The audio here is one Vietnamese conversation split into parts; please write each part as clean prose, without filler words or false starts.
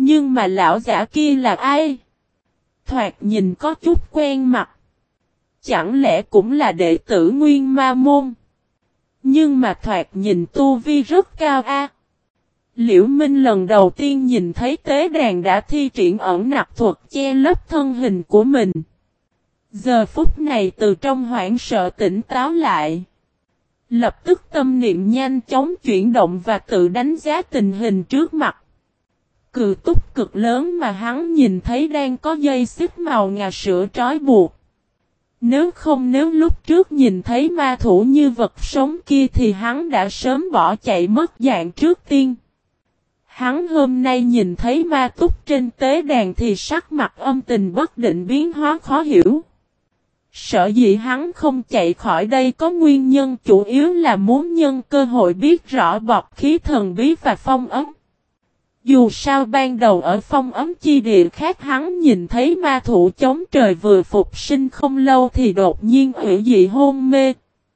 Nhưng mà lão giả kia là ai? Thoạt nhìn có chút quen mặt. Chẳng lẽ cũng là đệ tử Nguyên Ma Môn? Nhưng mà thoạt nhìn tu vi rất cao a. Liễu Minh lần đầu tiên nhìn thấy tế đàn đã thi triển ẩn nặc thuật che lấp thân hình của mình. Giờ phút này từ trong hoảng sợ tỉnh táo lại. Lập tức tâm niệm nhanh chóng chuyển động và tự đánh giá tình hình trước mặt. Cự túc cực lớn mà hắn nhìn thấy đang có dây xích màu ngà sữa trói buộc. Nếu lúc trước nhìn thấy ma thủ như vật sống kia thì hắn đã sớm bỏ chạy mất dạng trước tiên. Hắn hôm nay nhìn thấy ma túc trên tế đàn thì sắc mặt âm tình bất định biến hóa khó hiểu. Sở dĩ hắn không chạy khỏi đây có nguyên nhân chủ yếu là muốn nhân cơ hội biết rõ bọt khí thần bí và phong ấm. Dù sao ban đầu ở phong ấm chi địa khác hắn nhìn thấy ma thủ chống trời vừa phục sinh không lâu thì đột nhiên hủy dị hôn mê.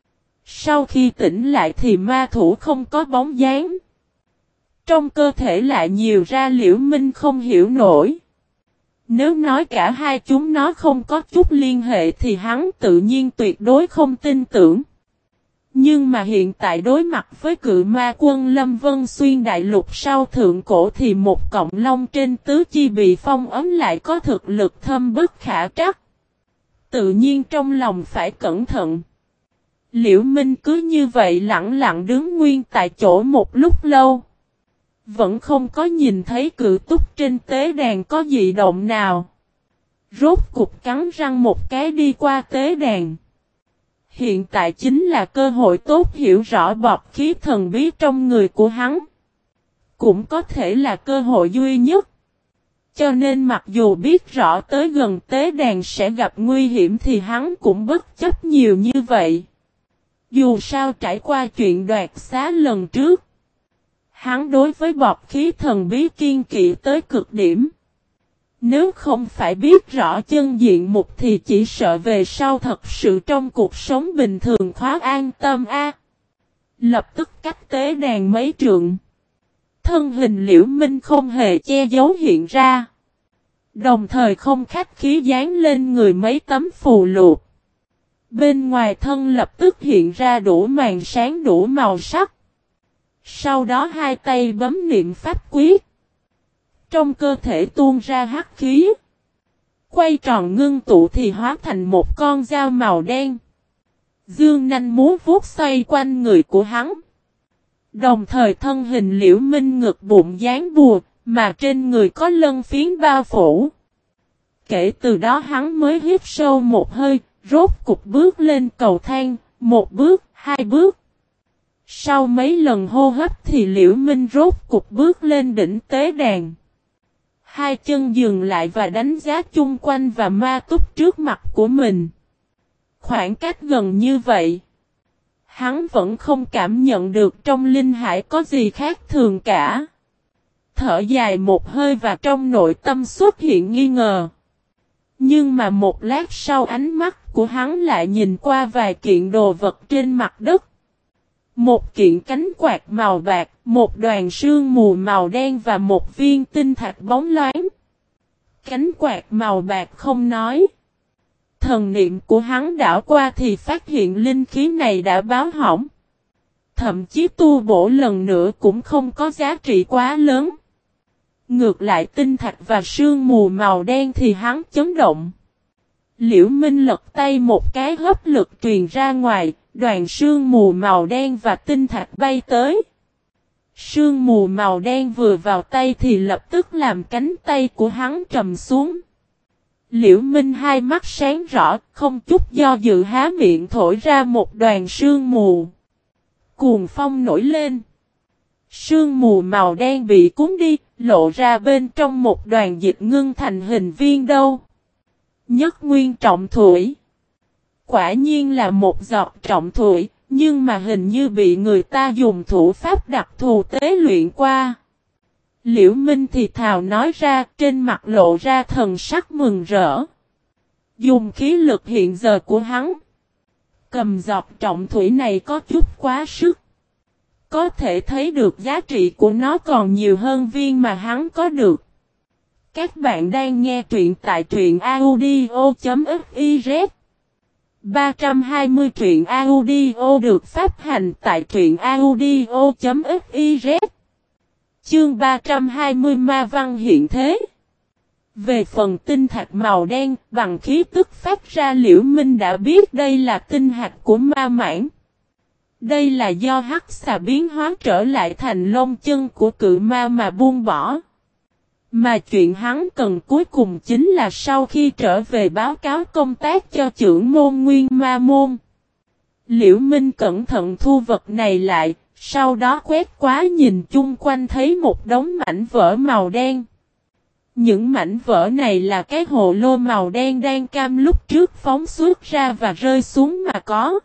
Sau khi tỉnh lại thì ma thủ không có bóng dáng. Trong cơ thể lại nhiều ra Liễu Minh không hiểu nổi. Nếu nói cả hai chúng nó không có chút liên hệ thì hắn tự nhiên tuyệt đối không tin tưởng. Nhưng mà hiện tại đối mặt với cự ma quân Lâm Vân Xuyên đại lục sau thượng cổ thì một cọng lông trên tứ chi bị phong ấm lại có thực lực thâm bất khả trắc. Tự nhiên trong lòng phải cẩn thận. Liễu Minh cứ như vậy lặng lặng đứng nguyên tại chỗ một lúc lâu. Vẫn không có nhìn thấy cự túc trên tế đàn có dị động nào. Rốt cục cắn răng một cái đi qua tế đàn. Hiện tại chính là cơ hội tốt hiểu rõ bọt khí thần bí trong người của hắn. Cũng có thể là cơ hội duy nhất. Cho nên mặc dù biết rõ tới gần tế đàn sẽ gặp nguy hiểm thì hắn cũng bất chấp nhiều như vậy. Dù sao trải qua chuyện đoạt xá lần trước. Hắn đối với bọt khí thần bí kiên kỵ tới cực điểm. Nếu không phải biết rõ chân diện mục thì chỉ sợ về sau thật sự trong cuộc sống bình thường khá an tâm a. Lập tức cách tế đàn mấy trượng. Thân hình Liễu Minh không hề che giấu hiện ra. Đồng thời không khách khí dán lên người mấy tấm phù lục. Bên ngoài thân lập tức hiện ra đủ màn sáng đủ màu sắc. Sau đó hai tay bấm niệm pháp quyết. Trong cơ thể tuôn ra hắc khí. Quay tròn ngưng tụ thì hóa thành một con dao màu đen. Dương nanh múa vuốt xoay quanh người của hắn. Đồng thời thân hình Liễu Minh ngực bụng dán bùa, mà trên người có lân phiến bao phủ. Kể từ đó hắn mới hít sâu một hơi, rốt cục bước lên cầu thang, một bước, hai bước. Sau mấy lần hô hấp thì Liễu Minh rốt cục bước lên đỉnh tế đàn. Hai chân dừng lại và đánh giá chung quanh và ma túc trước mặt của mình. Khoảng cách gần như vậy. Hắn vẫn không cảm nhận được trong linh hải có gì khác thường cả. Thở dài một hơi và trong nội tâm xuất hiện nghi ngờ. Nhưng mà một lát sau ánh mắt của hắn lại nhìn qua vài kiện đồ vật trên mặt đất. Một kiện cánh quạt màu bạc, một đoàn sương mù màu đen và một viên tinh thạch bóng loáng. Cánh quạt màu bạc không nói. Thần niệm của hắn đảo qua thì phát hiện linh khí này đã báo hỏng. Thậm chí tu bổ lần nữa cũng không có giá trị quá lớn. Ngược lại tinh thạch và sương mù màu đen thì hắn chấn động. Liễu Minh lật tay một cái hấp lực truyền ra ngoài, đoàn sương mù màu đen và tinh thạch bay tới. Sương mù màu đen vừa vào tay thì lập tức làm cánh tay của hắn trầm xuống. Liễu Minh hai mắt sáng rõ, không chút do dự há miệng thổi ra một đoàn sương mù. Cuồng phong nổi lên. Sương mù màu đen bị cuốn đi, lộ ra bên trong một đoàn dịch ngưng thành hình viên đâu. Nhất nguyên trọng thủy. Quả nhiên là một giọt trọng thủy, nhưng mà hình như bị người ta dùng thủ pháp đặc thù tế luyện qua. Liễu Minh thì thào nói ra, trên mặt lộ ra thần sắc mừng rỡ. Dùng khí lực hiện giờ của hắn. Cầm giọt trọng thủy này có chút quá sức. Có thể thấy được giá trị của nó còn nhiều hơn viên mà hắn có được. Các bạn đang nghe truyện tại truyện audio.fiz 320 truyện audio được phát hành tại truyện audio.fiz. Chương 320 Ma Văn hiện thế. Về phần tinh thạch màu đen, bằng khí tức phát ra Liễu Minh đã biết đây là tinh hạch của ma mãng. Đây là do hắc xà biến hóa trở lại thành lông chân của cự ma mà buông bỏ. Mà chuyện hắn cần cuối cùng chính là sau khi trở về báo cáo công tác cho trưởng môn Nguyên Ma Môn. Liễu Minh cẩn thận thu vật này lại, sau đó quét qua nhìn chung quanh thấy một đống mảnh vỡ màu đen. Những mảnh vỡ này là cái hồ lô màu đen đang cam lúc trước phóng xuất ra và rơi xuống mà có.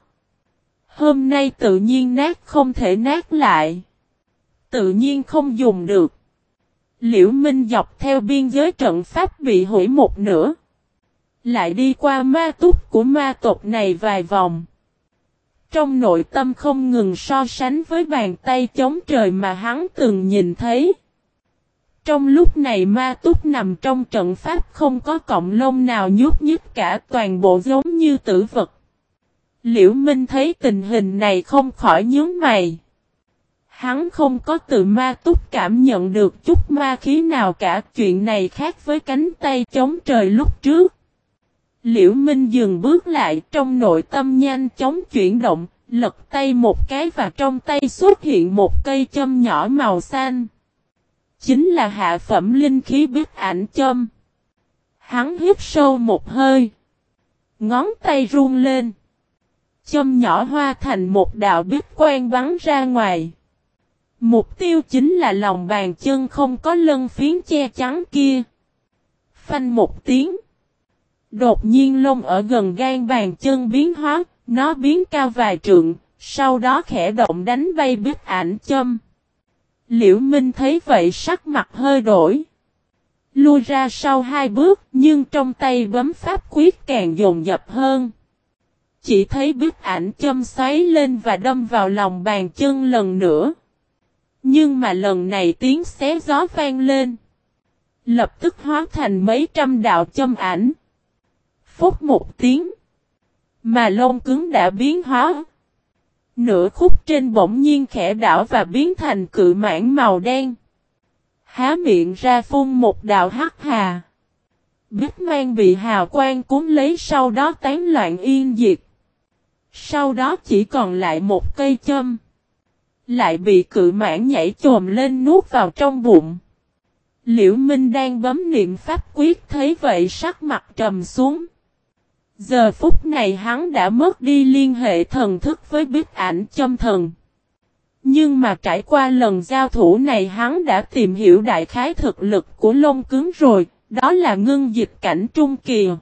Hôm nay tự nhiên nát không thể nát lại. Tự nhiên không dùng được. Liễu Minh dọc theo biên giới trận pháp bị hủy một nửa. Lại đi qua ma túc của ma tộc này vài vòng. Trong nội tâm không ngừng so sánh với bàn tay chống trời mà hắn từng nhìn thấy. Trong lúc này ma túc nằm trong trận pháp không có cọng lông nào nhúc nhích cả, toàn bộ giống như tử vật. Liễu Minh thấy tình hình này không khỏi nhướng mày. Hắn không có từ ma túc cảm nhận được chút ma khí nào cả, chuyện này khác với cánh tay chống trời lúc trước. Liễu Minh dừng bước lại, trong nội tâm nhanh chóng chuyển động, lật tay một cái và trong tay xuất hiện một cây châm nhỏ màu xanh. Chính là hạ phẩm linh khí Bích Ảnh châm. Hắn hít sâu một hơi. Ngón tay run lên. Châm nhỏ hoa thành một đạo bích quang bắn ra ngoài. Mục tiêu chính là lòng bàn chân không có lân phiến che chắn kia. Phanh một tiếng. Đột nhiên lông ở gần gan bàn chân biến hóa, nó biến cao vài trượng, sau đó khẽ động đánh bay Bích Ảnh châm. Liễu Minh thấy vậy sắc mặt hơi đổi. Lui ra sau hai bước, nhưng trong tay bấm pháp quyết càng dồn dập hơn. Chỉ thấy Bích Ảnh châm xoáy lên và đâm vào lòng bàn chân lần nữa. Nhưng mà lần này tiếng xé gió vang lên. Lập tức hóa thành mấy trăm đạo châm ảnh. Phút một tiếng. Mà lông cứng đã biến hóa. Nửa khúc trên bỗng nhiên khẽ đảo và biến thành cự mãng màu đen. Há miệng ra phun một đạo hắc hà. Bích mang bị hào quang cuốn lấy sau đó tán loạn yên diệt. Sau đó chỉ còn lại một cây châm. Lại bị cự mãng nhảy chồm lên nuốt vào trong bụng. Liễu Minh đang bấm niệm pháp quyết thấy vậy sắc mặt trầm xuống. Giờ phút này hắn đã mất đi liên hệ thần thức với Bích Ảnh châm thần. Nhưng mà trải qua lần giao thủ này hắn đã tìm hiểu đại khái thực lực của lông cứng rồi, đó là ngưng dịch cảnh trung kỳ.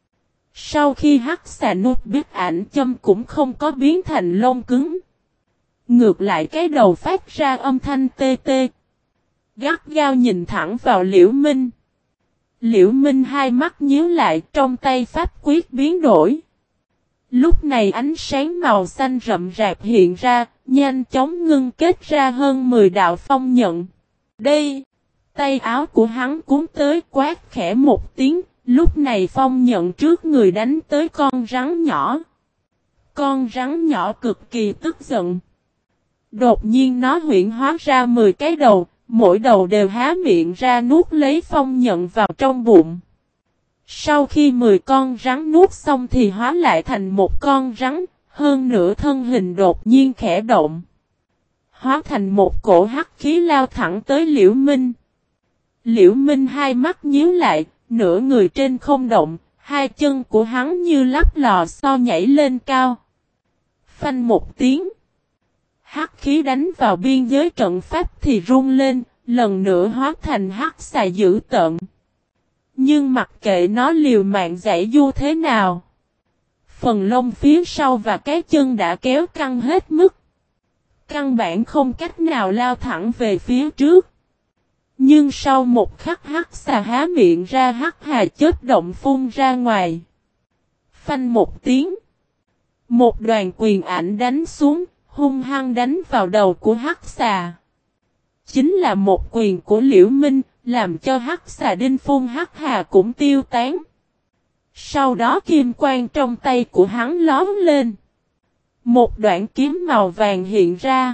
Sau khi hắc xà nuốt Bích Ảnh châm cũng không có biến thành lông cứng. Ngược lại cái đầu phát ra âm thanh tê tê. Gắt gao nhìn thẳng vào Liễu Minh. Liễu Minh hai mắt nhíu lại, trong tay pháp quyết biến đổi. Lúc này ánh sáng màu xanh rậm rạp hiện ra, nhanh chóng ngưng kết ra hơn 10 đạo phong nhận. Đây, tay áo của hắn cuốn tới quát khẽ một tiếng, lúc này phong nhận trước người đánh tới con rắn nhỏ. Con rắn nhỏ cực kỳ tức giận. Đột nhiên nó huyễn hóa ra 10 cái đầu, mỗi đầu đều há miệng ra nuốt lấy phong nhận vào trong bụng. Sau khi 10 con rắn nuốt xong thì hóa lại thành một con rắn, hơn nữa thân hình đột nhiên khẽ động. Hóa thành một cổ hắc khí lao thẳng tới Liễu Minh. Liễu Minh hai mắt nhíu lại, nửa người trên không động, hai chân của hắn như lắp lò xo nhảy lên cao. Phanh một tiếng. Hắc khí đánh vào biên giới trận pháp thì rung lên, lần nữa hóa thành hắc xà dữ tợn. Nhưng mặc kệ nó liều mạng giãy du thế nào. Phần lông phía sau và cái chân đã kéo căng hết mức. Căn bản không cách nào lao thẳng về phía trước. Nhưng sau một khắc hắc xà há miệng ra hắc hà chớp động phun ra ngoài. Phanh một tiếng. Một đoàn quyền ảnh đánh xuống, hung hăng đánh vào đầu của hắc xà. Chính là một quyền của Liễu Minh, làm cho hắc xà đinh phun hắc hà cũng tiêu tán. Sau đó kim quang trong tay của hắn lóm lên. Một đoạn kiếm màu vàng hiện ra.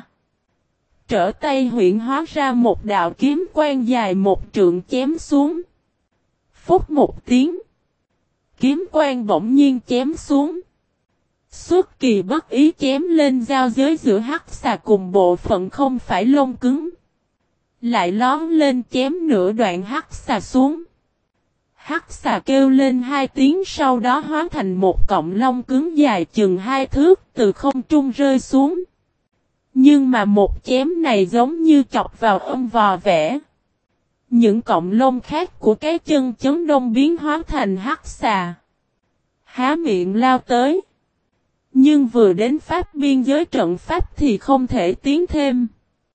Trở tay huyễn hóa ra một đạo kiếm quang dài một trượng chém xuống. Phúc một tiếng. Kiếm quang bỗng nhiên chém xuống. Xuất kỳ bất ý chém lên giao giới giữa hắc xà cùng bộ phận không phải lông cứng. Lại lóm lên chém nửa đoạn hắc xà xuống. Hắc xà kêu lên hai tiếng, sau đó hóa thành một cọng lông cứng dài chừng 2 thước từ không trung rơi xuống. Nhưng mà một chém này giống như chọc vào ông vò vẽ. Những cọng lông khác của cái chân chấn đông biến hóa thành hắc xà. Há miệng lao tới. Nhưng vừa đến pháp biên giới trận pháp thì không thể tiến thêm.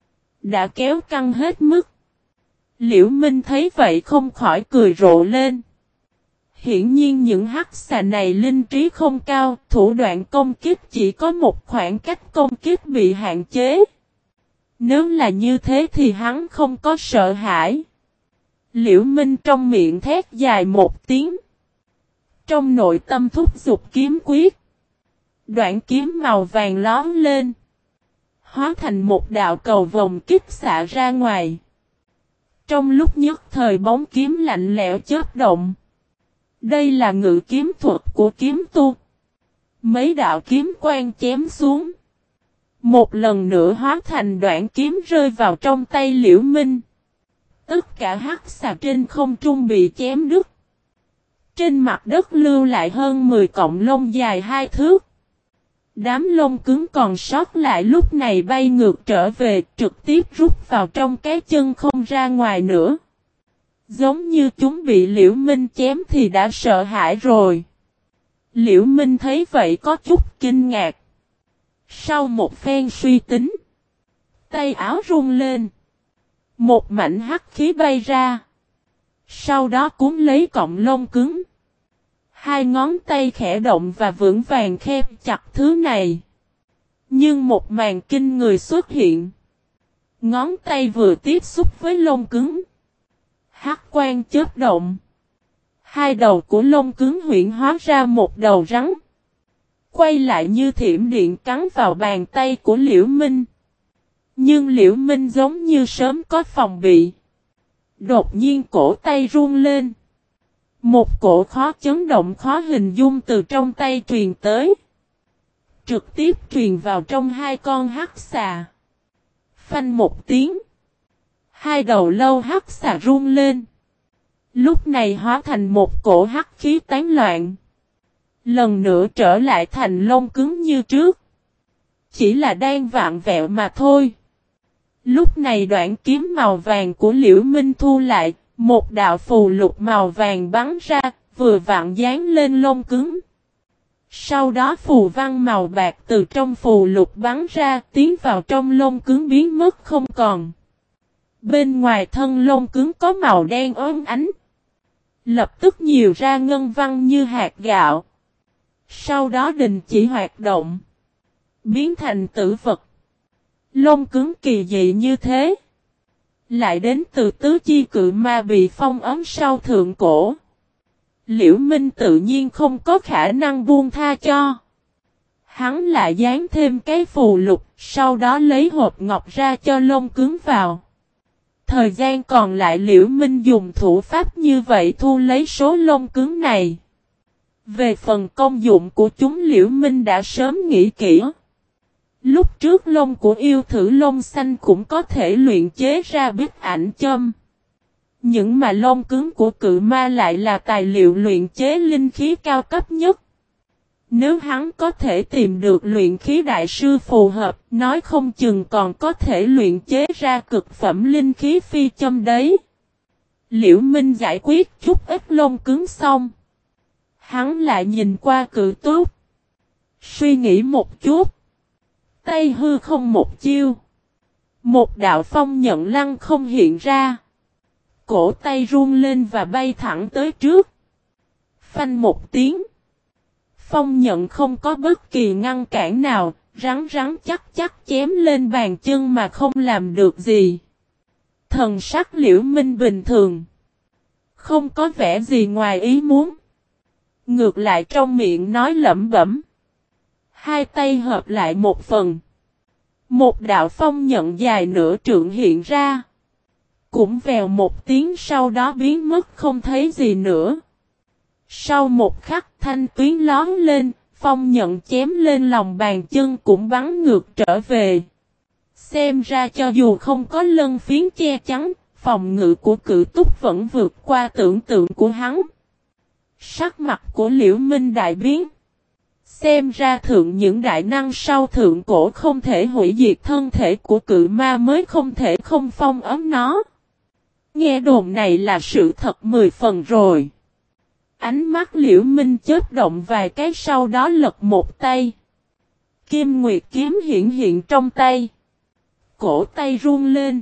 Đã kéo căng hết mức. Liễu Minh thấy vậy không khỏi cười rộ lên. Hiển nhiên những hắc xà này linh trí không cao, thủ đoạn công kích chỉ có một khoảng cách công kích bị hạn chế. Nếu là như thế thì hắn không có sợ hãi. Liễu Minh trong miệng thét dài một tiếng. Trong nội tâm thúc giục kiếm quyết. Đoạn kiếm màu vàng lóm lên. Hóa thành một đạo cầu vòng kích xạ ra ngoài. Trong lúc nhất thời bóng kiếm lạnh lẽo chớp động. Đây là ngự kiếm thuật của kiếm tu. Mấy đạo kiếm quang chém xuống. Một lần nữa hóa thành đoạn kiếm rơi vào trong tay Liễu Minh. Tất cả hắc xà trên không trung bị chém đứt. Trên mặt đất lưu lại hơn 10 cọng lông dài 2 thước. Đám lông cứng còn sót lại lúc này bay ngược trở về, trực tiếp rút vào trong cái chân không ra ngoài nữa. Giống như chúng bị Liễu Minh chém thì đã sợ hãi rồi. Liễu Minh thấy vậy có chút kinh ngạc. Sau một phen suy tính, tay áo rung lên. Một mảnh hắc khí bay ra. Sau đó cuốn lấy cọng lông cứng. Hai ngón tay khẽ động và vững vàng khép chặt thứ này. Nhưng một màn kinh người xuất hiện. Ngón tay vừa tiếp xúc với lông cứng. Hắc quang chớp động. Hai đầu của lông cứng huyễn hóa ra một đầu rắn. Quay lại như thiểm điện cắn vào bàn tay của Liễu Minh. Nhưng Liễu Minh giống như sớm có phòng bị. Đột nhiên cổ tay run lên. Một cổ khó chấn động khó hình dung từ trong tay truyền tới. Trực tiếp truyền vào trong hai con hắc xà. Phanh một tiếng. Hai đầu lâu hắc xà run lên. Lúc này hóa thành một cổ hắc khí tán loạn. Lần nữa trở lại thành lông cứng như trước. Chỉ là đang vặn vẹo mà thôi. Lúc này đoạn kiếm màu vàng của Liễu Minh thu lại. Một đạo phù lục màu vàng bắn ra, vừa vặn dán lên lông cứng. Sau đó phù văn màu bạc từ trong phù lục bắn ra, tiến vào trong lông cứng biến mất không còn. Bên ngoài thân lông cứng có màu đen óng ánh. Lập tức nhiều ra ngân văn như hạt gạo. Sau đó đình chỉ hoạt động. Biến thành tử vật. Lông cứng kỳ dị như thế. Lại đến từ tứ chi cự ma bị phong ấn sau thượng cổ. Liễu Minh tự nhiên không có khả năng buông tha cho. Hắn lại dán thêm cái phù lục, sau đó lấy hộp ngọc ra cho lông cứng vào. Thời gian còn lại Liễu Minh dùng thủ pháp như vậy thu lấy số lông cứng này. Về phần công dụng của chúng Liễu Minh đã sớm nghĩ kỹ. Lúc trước lông của yêu thử lông xanh cũng có thể luyện chế ra bích ảnh châm. Những mà lông cứng của cự ma lại là tài liệu luyện chế linh khí cao cấp nhất. Nếu hắn có thể tìm được luyện khí đại sư phù hợp, nói không chừng còn có thể luyện chế ra cực phẩm linh khí phi châm đấy. Liễu Minh giải quyết chút ít lông cứng xong. Hắn lại nhìn qua cự túc. Suy nghĩ một chút. Tay hư không một chiêu. Một đạo phong nhận lăng không hiện ra. Cổ tay run lên và bay thẳng tới trước. Phanh một tiếng. Phong nhận không có bất kỳ ngăn cản nào, rắn chắc chém lên bàn chân mà không làm được gì. Thần sắc Liễu Minh bình thường. Không có vẻ gì ngoài ý muốn. Ngược lại trong miệng nói lẩm bẩm. Hai tay hợp lại một phần. Một đạo phong nhận dài nửa trượng hiện ra. Cũng vèo một tiếng sau đó biến mất không thấy gì nữa. Sau một khắc thanh tuyến lón lên, phong nhận chém lên lòng bàn chân cũng bắn ngược trở về. Xem ra cho dù không có lân phiến che chắn, phòng ngự của Cự Túc vẫn vượt qua tưởng tượng của hắn. Sắc mặt của Liễu Minh đại biến. Xem ra thượng những đại năng sau thượng cổ không thể hủy diệt thân thể của cự ma mới không thể không phong ấm nó. Nghe đồn này là sự thật 10 phần rồi. Ánh mắt Liễu Minh chớp động vài cái sau đó lật một tay. Kim Nguyệt kiếm hiện trong tay. Cổ tay run lên.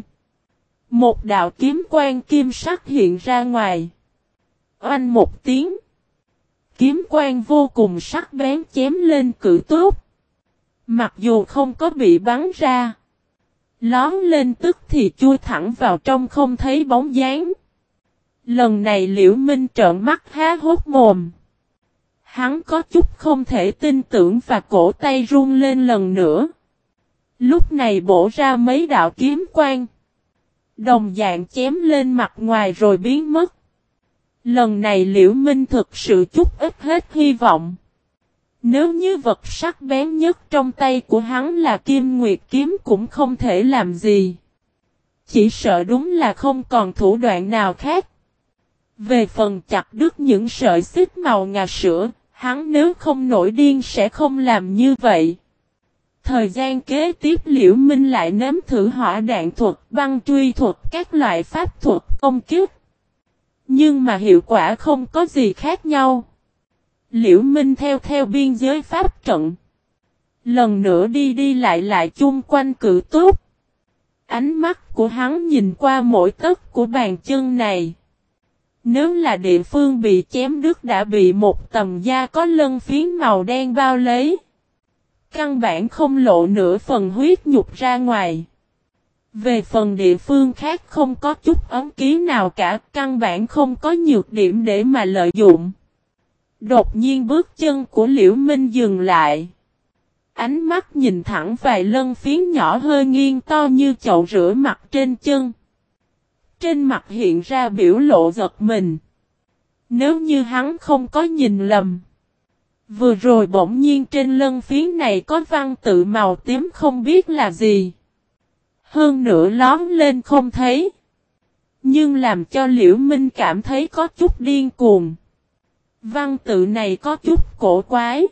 Một đạo kiếm quang kim sắc hiện ra ngoài. Oanh một tiếng. Kiếm quang vô cùng sắc bén chém lên Cự Túc. Mặc dù không có bị bắn ra. Lón lên tức thì chui thẳng vào trong không thấy bóng dáng. Lần này Liễu Minh trợn mắt há hốc mồm. Hắn có chút không thể tin tưởng và cổ tay run lên lần nữa. Lúc này bổ ra mấy đạo kiếm quang. Đồng dạng chém lên mặt ngoài rồi biến mất. Lần này Liễu Minh thực sự chút ít hết hy vọng. Nếu như vật sắc bén nhất trong tay của hắn là Kim Nguyệt kiếm cũng không thể làm gì. Chỉ sợ đúng là không còn thủ đoạn nào khác. Về phần chặt đứt những sợi xích màu ngà sữa, hắn nếu không nổi điên sẽ không làm như vậy. Thời gian kế tiếp Liễu Minh lại nếm thử hỏa đạn thuật, băng truy thuật, các loại pháp thuật công kích. Nhưng mà hiệu quả không có gì khác nhau. Liễu Minh theo biên giới pháp trận. Lần nữa đi lại chung quanh Cự Túc. Ánh mắt của hắn nhìn qua mỗi tấc của bàn chân này. Nếu là địa phương bị chém đứt đã bị một tầm da có lân phiến màu đen bao lấy. Căn bản không lộ nửa phần huyết nhục ra ngoài. Về phần địa phương khác không có chút ấn ký nào cả, căn bản không có nhược điểm để mà lợi dụng. Đột nhiên bước chân của Liễu Minh dừng lại. Ánh mắt nhìn thẳng vài lân phiến nhỏ hơi nghiêng to như chậu rửa mặt trên chân. Trên mặt hiện ra biểu lộ giật mình. Nếu như hắn không có nhìn lầm. Vừa rồi bỗng nhiên trên lân phiến này có văn tự màu tím không biết là gì. Hơn nữa lón lên không thấy. Nhưng làm cho Liễu Minh cảm thấy có chút điên cuồng. Văn tự này có chút cổ quái.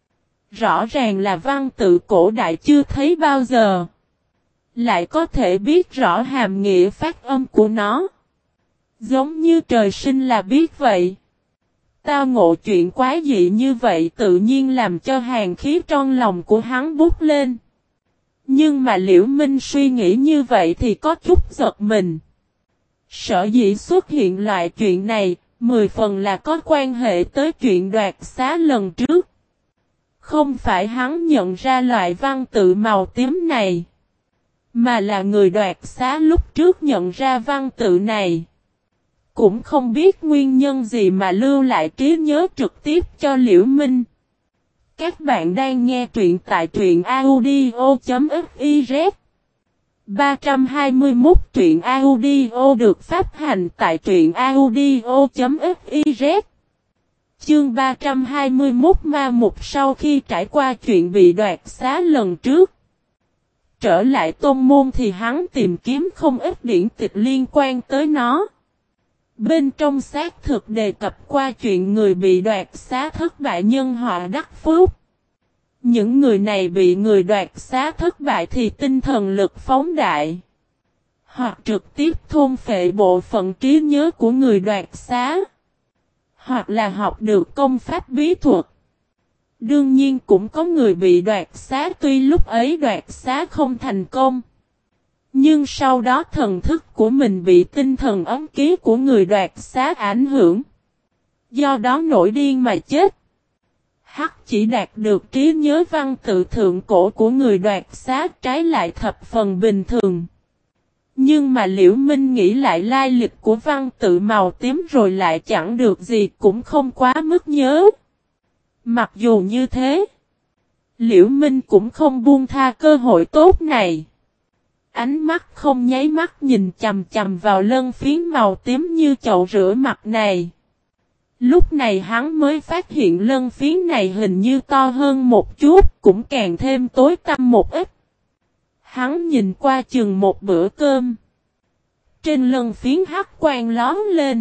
Rõ ràng là văn tự cổ đại chưa thấy bao giờ. Lại có thể biết rõ hàm nghĩa phát âm của nó. Giống như trời sinh là biết vậy. Tao ngộ chuyện quái dị như vậy tự nhiên làm cho hàn khí trong lòng của hắn bút lên. Nhưng mà Liễu Minh suy nghĩ như vậy thì có chút giật mình. Sở dĩ xuất hiện loại chuyện này, 10 phần là có quan hệ tới chuyện đoạt xá lần trước. Không phải hắn nhận ra loại văn tự màu tím này, mà là người đoạt xá lúc trước nhận ra văn tự này. Cũng không biết nguyên nhân gì mà lưu lại trí nhớ trực tiếp cho Liễu Minh. Các bạn đang nghe truyện tại truyện audio.fiz 321 truyện audio được phát hành tại truyện audio.fiz. Chương 321 ma mục sau khi trải qua chuyện bị đoạt xá lần trước. Trở lại tôn môn thì hắn tìm kiếm không ít điển tịch liên quan tới nó. Bên trong xác thực đề cập qua chuyện người bị đoạt xá thất bại nhân họ đắc phúc. Những người này bị người đoạt xá thất bại thì tinh thần lực phóng đại. Hoặc trực tiếp thôn phệ bộ phận trí nhớ của người đoạt xá. Hoặc là học được công pháp bí thuật. Đương nhiên cũng có người bị đoạt xá tuy lúc ấy đoạt xá không thành công. Nhưng sau đó thần thức của mình bị tinh thần ấm ký của người đoạt xá ảnh hưởng. Do đó nổi điên mà chết. Hắc chỉ đạt được trí nhớ văn tự thượng cổ của người đoạt xá trái lại thập phần bình thường. Nhưng mà Liễu Minh nghĩ lại lai lịch của văn tự màu tím rồi lại chẳng được gì, cũng không quá mức nhớ. Mặc dù như thế, Liễu Minh cũng không buông tha cơ hội tốt này. Ánh mắt không nháy mắt nhìn chằm chằm vào lân phiến màu tím như chậu rửa mặt này. Lúc này hắn mới phát hiện lân phiến này hình như to hơn một chút, cũng càng thêm tối tăm một ít. Hắn nhìn qua chừng một bữa cơm. Trên lân phiến hắc quang lóm lên.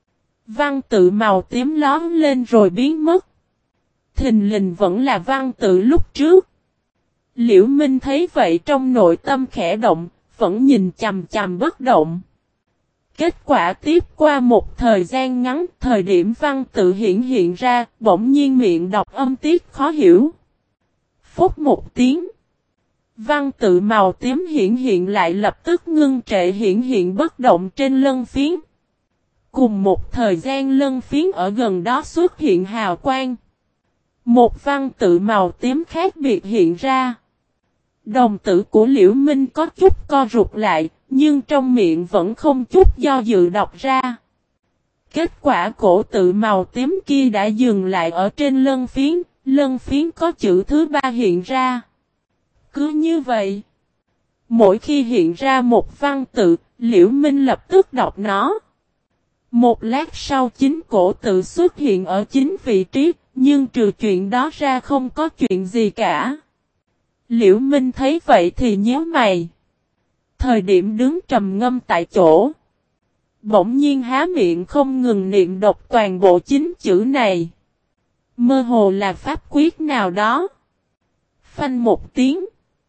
Văn tự màu tím lóm lên rồi biến mất. Thình lình vẫn là văn tự lúc trước. Liễu Minh thấy vậy trong nội tâm khẽ động, vẫn nhìn chằm chằm bất động. Kết quả tiếp qua một thời gian ngắn, thời điểm văn tự hiện ra, bỗng nhiên miệng đọc âm tiết khó hiểu. Phút một tiếng. Văn tự màu tím hiện lại lập tức ngưng trệ hiện bất động trên lân phiến. Cùng một thời gian lân phiến ở gần đó xuất hiện hào quang. Một văn tự màu tím khác biệt hiện ra. Đồng tử của Liễu Minh có chút co rụt lại, nhưng trong miệng vẫn không chút do dự đọc ra. Kết quả cổ tự màu tím kia đã dừng lại ở trên lân phiến có chữ thứ ba hiện ra. Cứ như vậy, mỗi khi hiện ra một văn tự, Liễu Minh lập tức đọc nó. Một lát sau chính cổ tự xuất hiện ở chính vị trí, nhưng trừ chuyện đó ra không có chuyện gì cả. Liễu Minh thấy vậy thì nhíu mày. Thời điểm đứng trầm ngâm tại chỗ, bỗng nhiên há miệng không ngừng niệm đọc toàn bộ chính chữ này. Mơ hồ là pháp quyết nào đó. Phanh một tiếng.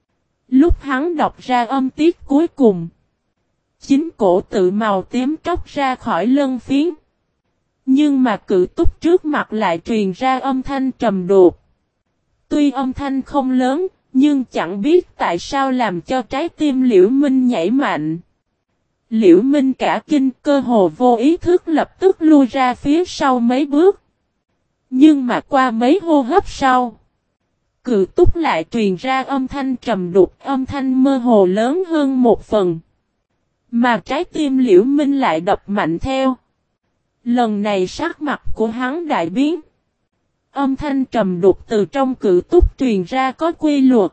Lúc hắn đọc ra âm tiết cuối cùng, chính cổ tự màu tím tróc ra khỏi lân phiến. Nhưng mà Cự Túc trước mặt lại truyền ra âm thanh trầm đục. Tuy âm thanh không lớn, nhưng chẳng biết tại sao làm cho trái tim Liễu Minh nhảy mạnh. Liễu Minh cả kinh, cơ hồ vô ý thức lập tức lui ra phía sau mấy bước. Nhưng mà qua mấy hô hấp sau, Cự Túc lại truyền ra âm thanh trầm đục, âm thanh mơ hồ lớn hơn một phần. Mà trái tim Liễu Minh lại đập mạnh theo. Lần này sắc mặt của hắn đại biến. Âm thanh trầm đục từ trong Cự Túc truyền ra có quy luật.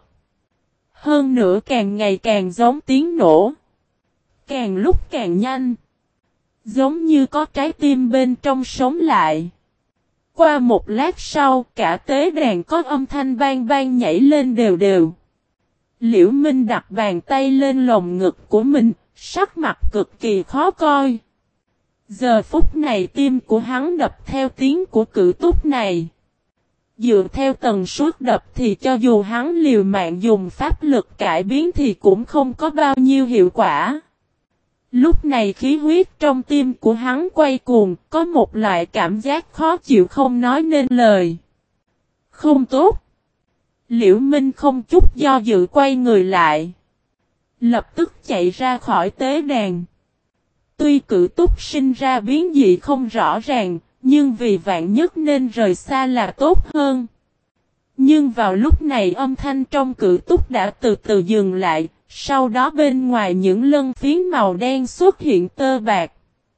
Hơn nữa càng ngày càng giống tiếng nổ. Càng lúc càng nhanh. Giống như có trái tim bên trong sống lại. Qua một lát sau, cả tế đàn có âm thanh bang bang nhảy lên đều đều. Liễu Minh đặt bàn tay lên lồng ngực của mình, sắc mặt cực kỳ khó coi. Giờ phút này tim của hắn đập theo tiếng của Cự Túc này. Dựa theo tần suất đập thì cho dù hắn liều mạng dùng pháp lực cải biến thì cũng không có bao nhiêu hiệu quả. Lúc này khí huyết trong tim của hắn quay cuồng, có một loại cảm giác khó chịu không nói nên lời. Không tốt. Liễu Minh không chút do dự quay người lại. Lập tức chạy ra khỏi tế đàn. Tuy Cự Túc sinh ra biến dị không rõ ràng, nhưng vì vạn nhất nên rời xa là tốt hơn. Nhưng vào lúc này âm thanh trong Cự Túc đã từ từ dừng lại, sau đó bên ngoài những lân phiến màu đen xuất hiện tơ bạc.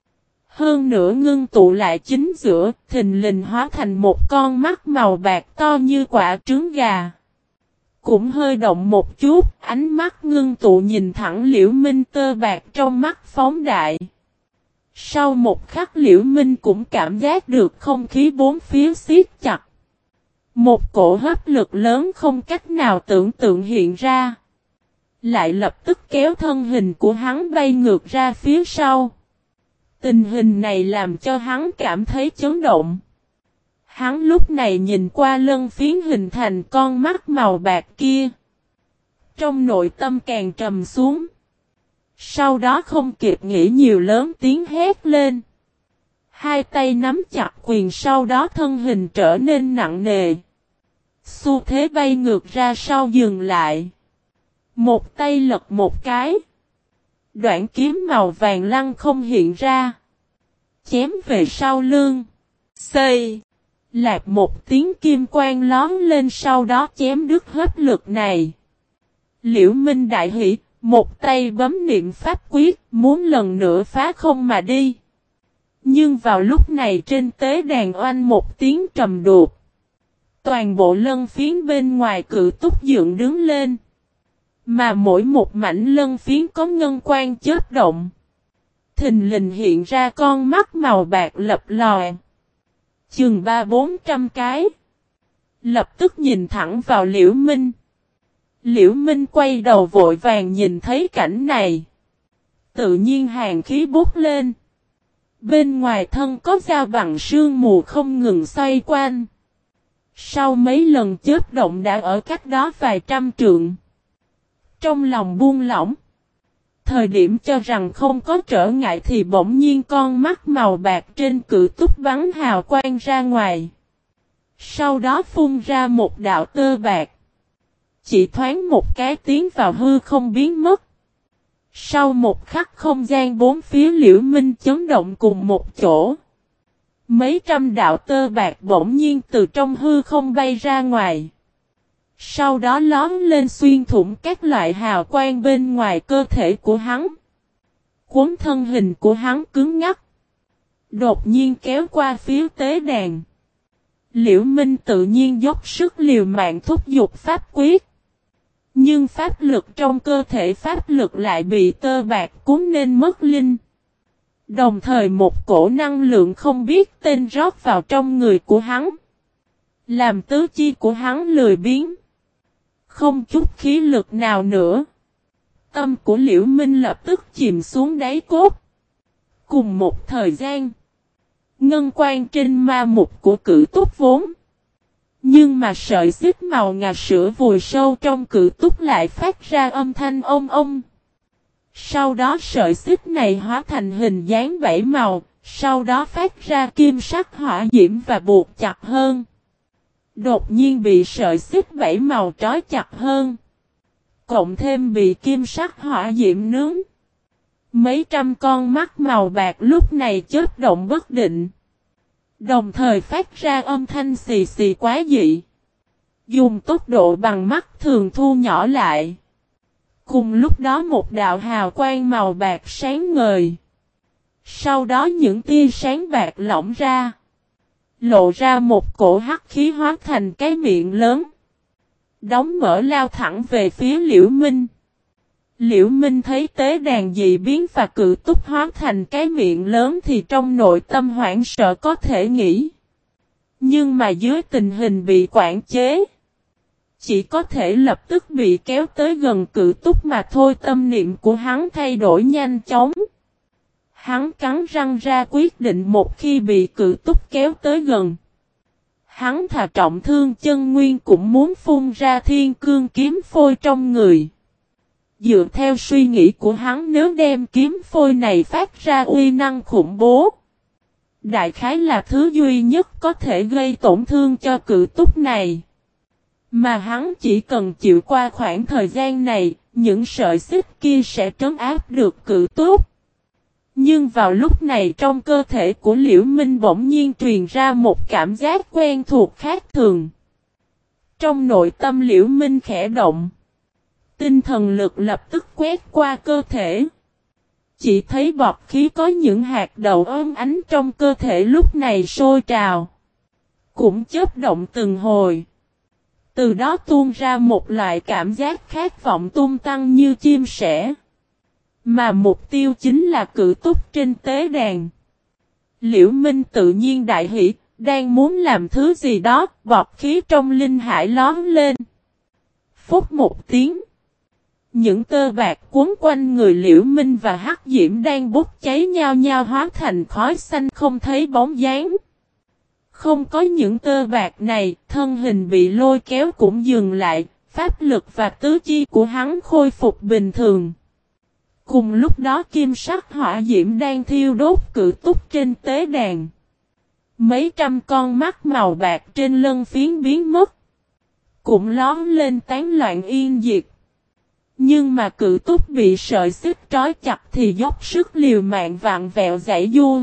Hơn nữa ngưng tụ lại chính giữa, thình lình hóa thành một con mắt màu bạc to như quả trứng gà. Cũng hơi động một chút, ánh mắt ngưng tụ nhìn thẳng Liễu Minh, tơ bạc trong mắt phóng đại. Sau một khắc Liễu Minh cũng cảm giác được không khí bốn phía siết chặt. Một cổ hấp lực lớn không cách nào tưởng tượng hiện ra. Lại lập tức kéo thân hình của hắn bay ngược ra phía sau. Tình hình này làm cho hắn cảm thấy chấn động. Hắn lúc này nhìn qua lân phiến hình thành con mắt màu bạc kia. Trong nội tâm càng trầm xuống. Sau đó không kịp nghĩ nhiều lớn tiếng hét lên. Hai tay nắm chặt quyền, sau đó thân hình trở nên nặng nề. Xu thế bay ngược ra sau dừng lại. Một tay lật một cái. Đoạn kiếm màu vàng lăng không hiện ra. Chém về sau lưng. Xây. Lạc một tiếng kim quang lóm lên, sau đó chém đứt hết lực này. Liễu Minh đại hỉ, Một tay bấm niệm pháp quyết, muốn lần nữa phá không mà đi. Nhưng vào lúc này trên tế đàn oanh một tiếng trầm đục. Toàn bộ lân phiến bên ngoài cự túc dựng đứng lên. Mà mỗi một mảnh lân phiến có ngân quang chớp động. Thình lình hiện ra con mắt màu bạc lập lòe. Chừng 300-400 cái. Lập tức nhìn thẳng vào Liễu Minh. Liễu Minh quay đầu vội vàng nhìn thấy cảnh này. Tự nhiên hàn khí bút lên. Bên ngoài thân có dao bằng sương mù không ngừng xoay quanh. Sau mấy lần chớp động đã ở cách đó vài trăm trượng. Trong lòng buông lỏng. Thời điểm cho rằng không có trở ngại thì bỗng nhiên con mắt màu bạc trên cự túc bắn hào quang ra ngoài. Sau đó phun ra một đạo tơ bạc. Chỉ thoáng một cái tiến vào hư không biến mất. Sau một khắc không gian bốn phía Liễu Minh chấn động cùng một chỗ. Mấy trăm đạo tơ bạc bỗng nhiên từ trong hư không bay ra ngoài. Sau đó lóm lên xuyên thủng các loại hào quang bên ngoài cơ thể của hắn. Cuốn thân hình của hắn cứng ngắc. Đột nhiên kéo qua phía tế đàn. Liễu Minh tự nhiên dốc sức liều mạng thúc giục pháp quyết. Nhưng pháp lực trong cơ thể pháp lực lại bị tơ bạc cuốn nên mất linh. Đồng thời một cổ năng lượng không biết tên rót vào trong người của hắn. Làm tứ chi của hắn lười biếng. Không chút khí lực nào nữa. Tâm của Liễu Minh lập tức chìm xuống đáy cốt. Cùng một thời gian. Ngân quang trên ma mục của cự túc vốn. Nhưng mà sợi xích màu ngà sữa vùi sâu trong cự túc lại phát ra âm thanh ông ông. Sau đó sợi xích này hóa thành hình dáng bảy màu. Sau đó phát ra kim sắc hỏa diễm và buộc chặt hơn. Đột nhiên bị sợi xích bảy màu trói chặt hơn. Cộng thêm bị kim sắc hỏa diễm nướng. Mấy trăm con mắt màu bạc lúc này chớp động bất định. Đồng thời phát ra âm thanh xì xì quá dị. Dùng tốc độ bằng mắt thường thu nhỏ lại. Cùng lúc đó một đạo hào quang màu bạc sáng ngời. Sau đó những tia sáng bạc lỏng ra. Lộ ra một cổ hắc khí hóa thành cái miệng lớn. Đóng mở lao thẳng về phía Liễu Minh. Liễu Minh thấy tế đàn dị biến và cự túc hóa thành cái miệng lớn thì trong nội tâm hoảng sợ có thể nghĩ. Nhưng mà dưới tình hình bị quản chế. Chỉ có thể lập tức bị kéo tới gần cự túc mà thôi, tâm niệm của hắn thay đổi nhanh chóng. Hắn cắn răng ra quyết định một khi bị cự túc kéo tới gần. Hắn thà trọng thương chân nguyên cũng muốn phun ra thiên cương kiếm phôi trong người. Dựa theo suy nghĩ của hắn, nếu đem kiếm phôi này phát ra uy năng khủng bố. Đại khái là thứ duy nhất có thể gây tổn thương cho cự túc này. Mà hắn chỉ cần chịu qua khoảng thời gian này, những sợi xích kia sẽ trấn áp được cự túc. Nhưng vào lúc này trong cơ thể của Liễu Minh bỗng nhiên truyền ra một cảm giác quen thuộc khác thường. Trong nội tâm Liễu Minh khẽ động. Tinh thần lực lập tức quét qua cơ thể. Chỉ thấy bọt khí có những hạt đậu ấm ánh trong cơ thể lúc này sôi trào. Cũng chớp động từng hồi. Từ đó tuôn ra một loại cảm giác khát vọng tung tăng như chim sẻ. Mà mục tiêu chính là cự túc trên tế đàn. Liễu Minh tự nhiên đại hỷ, đang muốn làm thứ gì đó, bọt khí trong linh hải lóm lên. Phút một tiếng. Những tơ bạc cuốn quanh người Liễu Minh và hắc diễm đang bốc cháy nhau nhau hóa thành khói xanh không thấy bóng dáng. Không có những tơ bạc này, thân hình bị lôi kéo cũng dừng lại, pháp lực và tứ chi của hắn khôi phục bình thường. Cùng lúc đó kim sắc hỏa diễm đang thiêu đốt cự túc trên tế đàn. Mấy trăm con mắt màu bạc trên lân phiến biến mất. Cũng lóm lên tán loạn yên diệt. Nhưng mà cự túc bị sợi xích trói chặt thì dốc sức liều mạng vặn vẹo giãy giụa.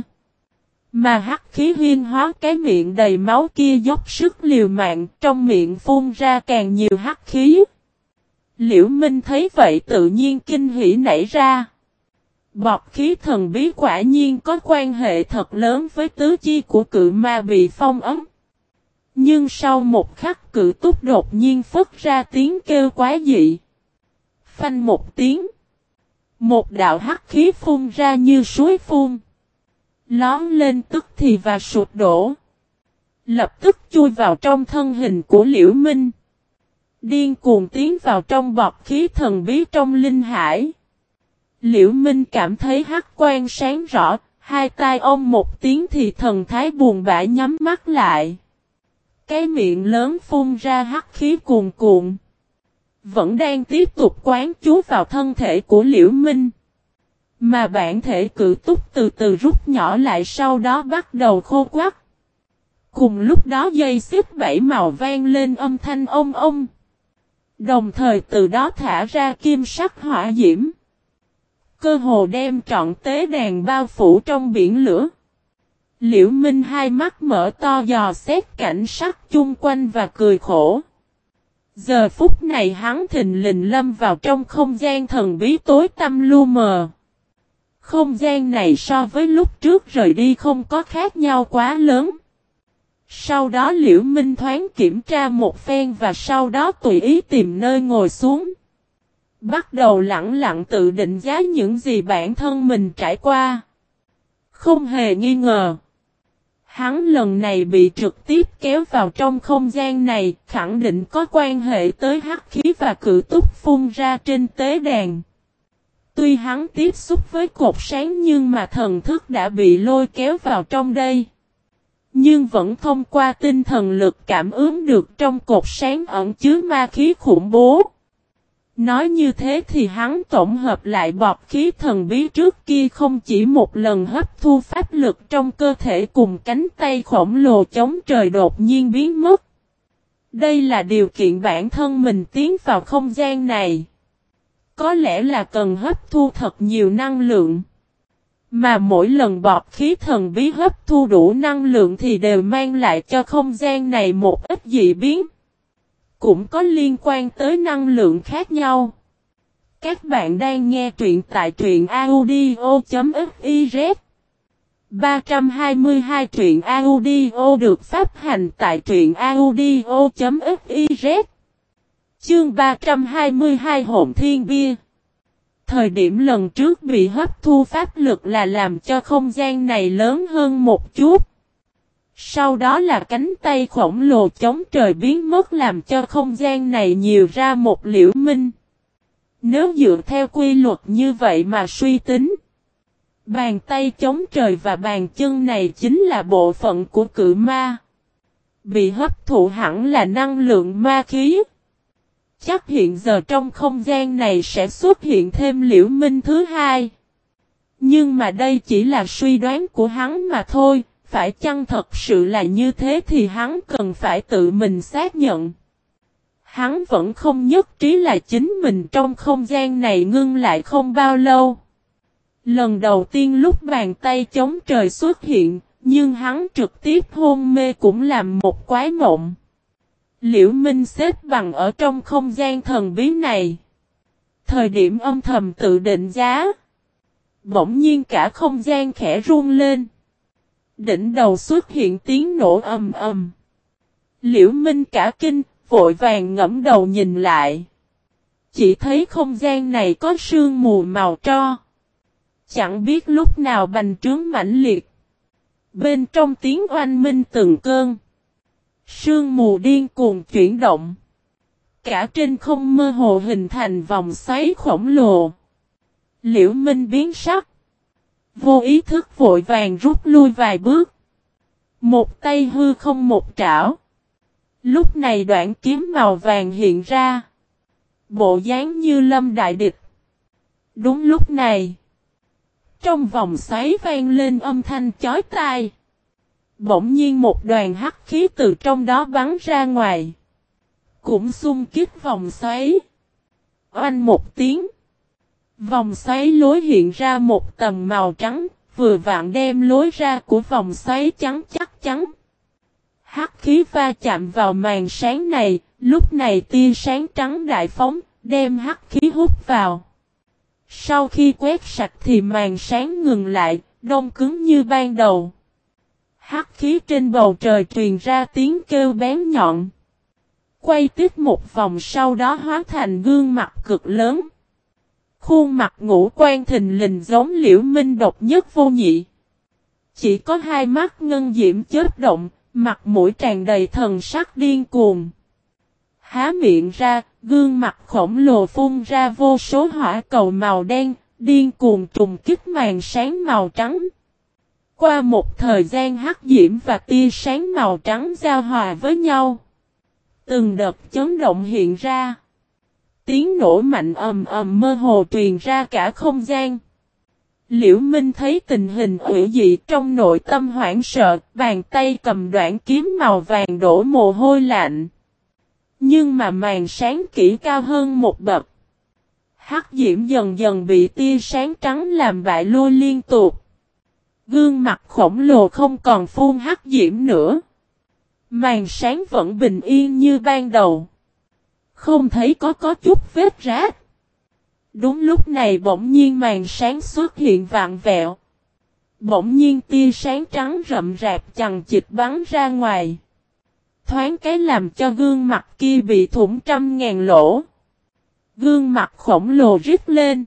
Mà hắc khí huyên hóa cái miệng đầy máu kia dốc sức liều mạng, trong miệng phun ra càng nhiều hắc khí. Liễu Minh thấy vậy tự nhiên kinh hỉ nảy ra. Bọt khí thần bí quả nhiên có quan hệ thật lớn với tứ chi của cự ma bị phong ấn. Nhưng sau một khắc cự túc đột nhiên phất ra tiếng kêu quá dị. Phanh một tiếng. Một đạo hắc khí phun ra như suối phun. Lón lên tức thì và sụp đổ. Lập tức chui vào trong thân hình của Liễu Minh. Điên cuồng tiến vào trong bọt khí thần bí trong linh hải. Liễu Minh cảm thấy hắc quang sáng rõ, hai tai ông một tiếng thì thần thái buồn bã nhắm mắt lại. Cái miệng lớn phun ra hắc khí cuồn cuộn. Vẫn đang tiếp tục quán chú vào thân thể của Liễu Minh. Mà bản thể cự túc từ từ rút nhỏ lại sau đó bắt đầu khô quắt. Cùng lúc đó dây xích bảy màu vang lên âm thanh ông ông. Đồng thời từ đó thả ra kim sắc hỏa diễm. Cơ hồ đem trọn tế đàn bao phủ trong biển lửa. Liễu Minh hai mắt mở to dò xét cảnh sắc chung quanh và cười khổ. Giờ phút này hắn thình lình lâm vào trong không gian thần bí tối tăm lu mờ. Không gian này so với lúc trước rời đi không có khác nhau quá lớn. Sau đó Liễu Minh thoáng kiểm tra một phen và sau đó tùy ý tìm nơi ngồi xuống. Bắt đầu lặng lặng tự định giá những gì bản thân mình trải qua. Không hề nghi ngờ. Hắn lần này bị trực tiếp kéo vào trong không gian này, khẳng định có quan hệ tới hắc khí và cự túc phun ra trên tế đàn. Tuy hắn tiếp xúc với cột sáng nhưng mà thần thức đã bị lôi kéo vào trong đây. Nhưng vẫn thông qua tinh thần lực cảm ứng được trong cột sáng ẩn chứa ma khí khủng bố. Nói như thế thì hắn tổng hợp lại bọt khí thần bí trước kia không chỉ một lần hấp thu pháp lực trong cơ thể cùng cánh tay khổng lồ chống trời đột nhiên biến mất. Đây là điều kiện bản thân mình tiến vào không gian này. Có lẽ là cần hấp thu thật nhiều năng lượng. Mà mỗi lần bọt khí thần bí hấp thu đủ năng lượng thì đều mang lại cho không gian này một ít dị biến. Cũng có liên quan tới năng lượng khác nhau. Các bạn đang nghe truyện tại truyện audio.fiz 322 truyện audio được phát hành tại truyện audio.fiz Chương 322 Hồn Thiên Bia. Thời điểm lần trước bị hấp thu pháp lực là làm cho không gian này lớn hơn một chút. Sau đó là cánh tay khổng lồ chống trời biến mất làm cho không gian này nhiều ra một Liễu Minh. Nếu dựa theo quy luật như vậy mà suy tính, bàn tay chống trời và bàn chân này chính là bộ phận của cự ma. Bị hấp thụ hẳn là năng lượng ma khí. Chắc hiện giờ trong không gian này sẽ xuất hiện thêm Liễu Minh thứ hai. Nhưng mà đây chỉ là suy đoán của hắn mà thôi. Phải chăng thật sự là như thế thì hắn cần phải tự mình xác nhận. Hắn vẫn không nhất trí là chính mình trong không gian này ngưng lại không bao lâu. Lần đầu tiên lúc bàn tay chống trời xuất hiện, nhưng hắn trực tiếp hôn mê cũng làm một quái mộng. Liễu Minh xếp bằng ở trong không gian thần bí này. Thời điểm âm thầm tự định giá. Bỗng nhiên cả không gian khẽ rung lên. Đỉnh đầu xuất hiện tiếng nổ ầm ầm. Liễu Minh cả kinh, vội vàng ngẫm đầu nhìn lại. Chỉ thấy không gian này có sương mù màu tro. Chẳng biết lúc nào bành trướng mãnh liệt. Bên trong tiếng oanh minh từng cơn. Sương mù điên cuồng chuyển động. Cả trên không mơ hồ hình thành vòng xoáy khổng lồ. Liễu Minh biến sắc. Vô ý thức vội vàng rút lui vài bước. Một tay hư không một trảo. Lúc này đoạn kiếm màu vàng hiện ra. Bộ dáng như lâm đại địch. Đúng lúc này. Trong vòng xoáy vang lên âm thanh chói tai. Bỗng nhiên một đoàn hắc khí từ trong đó bắn ra ngoài. Cũng xung kích vòng xoáy. Oanh một tiếng. Vòng xoáy lối hiện ra một tầng màu trắng, vừa vặn đem lối ra của vòng xoáy trắng chắc chắn. Hắc khí va chạm vào màn sáng này, lúc này tia sáng trắng đại phóng, đem hắc khí hút vào. Sau khi quét sạch thì màn sáng ngừng lại, đông cứng như ban đầu. Hắc khí trên bầu trời truyền ra tiếng kêu bén nhọn. Quay tiếp một vòng sau đó hóa thành gương mặt cực lớn. Khuôn mặt ngũ quan thình lình giống Liễu Minh độc nhất vô nhị. Chỉ có hai mắt ngân diễm chớp động, mặt mũi tràn đầy thần sắc điên cuồng. Há miệng ra, gương mặt khổng lồ phun ra vô số hỏa cầu màu đen, điên cuồng trùng kích màn sáng màu trắng. Qua một thời gian hắc diễm và tia sáng màu trắng giao hòa với nhau. Từng đợt chấn động hiện ra. Tiếng nổ mạnh ầm ầm mơ hồ truyền ra cả không gian. Liễu Minh thấy tình hình ủy dị trong nội tâm hoảng sợ, bàn tay cầm đoạn kiếm màu vàng đổ mồ hôi lạnh. Nhưng mà màn sáng kỹ cao hơn một bậc. Hắc diễm dần dần bị tia sáng trắng làm bại lui liên tục. Gương mặt khổng lồ không còn phun hắc diễm nữa. Màn sáng vẫn bình yên như ban đầu. Không thấy có chút vết rách. Đúng lúc này bỗng nhiên màn sáng xuất hiện vạn vẹo. Bỗng nhiên tia sáng trắng rậm rạp chằng chịt bắn ra ngoài. Thoáng cái làm cho gương mặt kia bị thủng 100.000 lỗ. Gương mặt khổng lồ rít lên.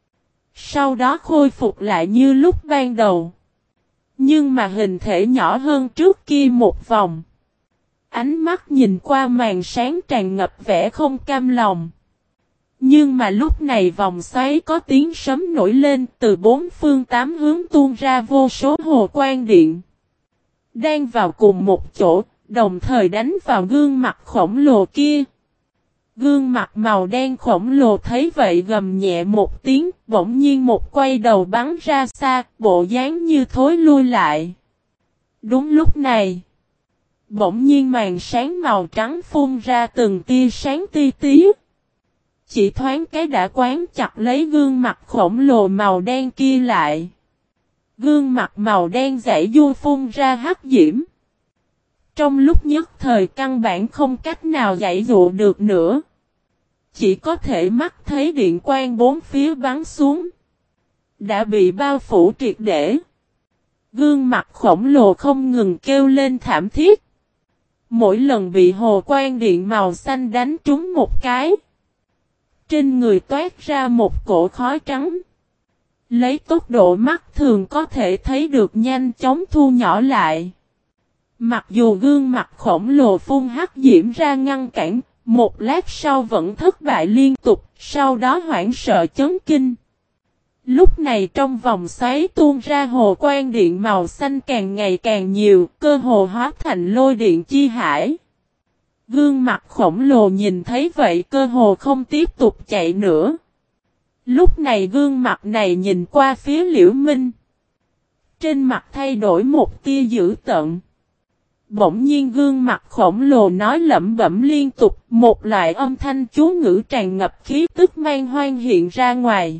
Sau đó khôi phục lại như lúc ban đầu. Nhưng mà hình thể nhỏ hơn trước kia một vòng. Ánh mắt nhìn qua màn sáng tràn ngập vẻ không cam lòng. Nhưng mà lúc này vòng xoáy có tiếng sấm nổi lên từ bốn phương tám hướng tuôn ra vô số hồ quang điện. Đang vào cùng một chỗ, đồng thời đánh vào gương mặt khổng lồ kia. Gương mặt màu đen khổng lồ thấy vậy gầm nhẹ một tiếng, bỗng nhiên một quay đầu bắn ra xa, bộ dáng như thối lui lại. Đúng lúc này, bỗng nhiên màn sáng màu trắng phun ra từng tia sáng ti tí. Chỉ thoáng cái đã quán chặt lấy gương mặt khổng lồ màu đen kia lại. Gương mặt màu đen dãy du phun ra hắc diễm. Trong lúc nhất thời căn bản không cách nào dãy dụ được nữa. Chỉ có thể mắt thấy điện quang bốn phía bắn xuống. Đã bị bao phủ triệt để. Gương mặt khổng lồ không ngừng kêu lên thảm thiết. Mỗi lần bị hồ quang điện màu xanh đánh trúng một cái. Trên người toát ra một cổ khói trắng. Lấy tốc độ mắt thường có thể thấy được nhanh chóng thu nhỏ lại. Mặc dù gương mặt khổng lồ phun hắc diễm ra ngăn cản, một lát sau vẫn thất bại liên tục, sau đó hoảng sợ chấn kinh. Lúc này trong vòng xoáy tuôn ra hồ quang điện màu xanh càng ngày càng nhiều, cơ hồ hóa thành lôi điện chi hải. Gương mặt khổng lồ nhìn thấy vậy cơ hồ không tiếp tục chạy nữa. Lúc này gương mặt này nhìn qua phía Liễu Minh. Trên mặt thay đổi một tia dữ tợn. Bỗng nhiên gương mặt khổng lồ nói lẩm bẩm liên tục, một loại âm thanh chú ngữ tràn ngập khí tức man hoang hiện ra ngoài.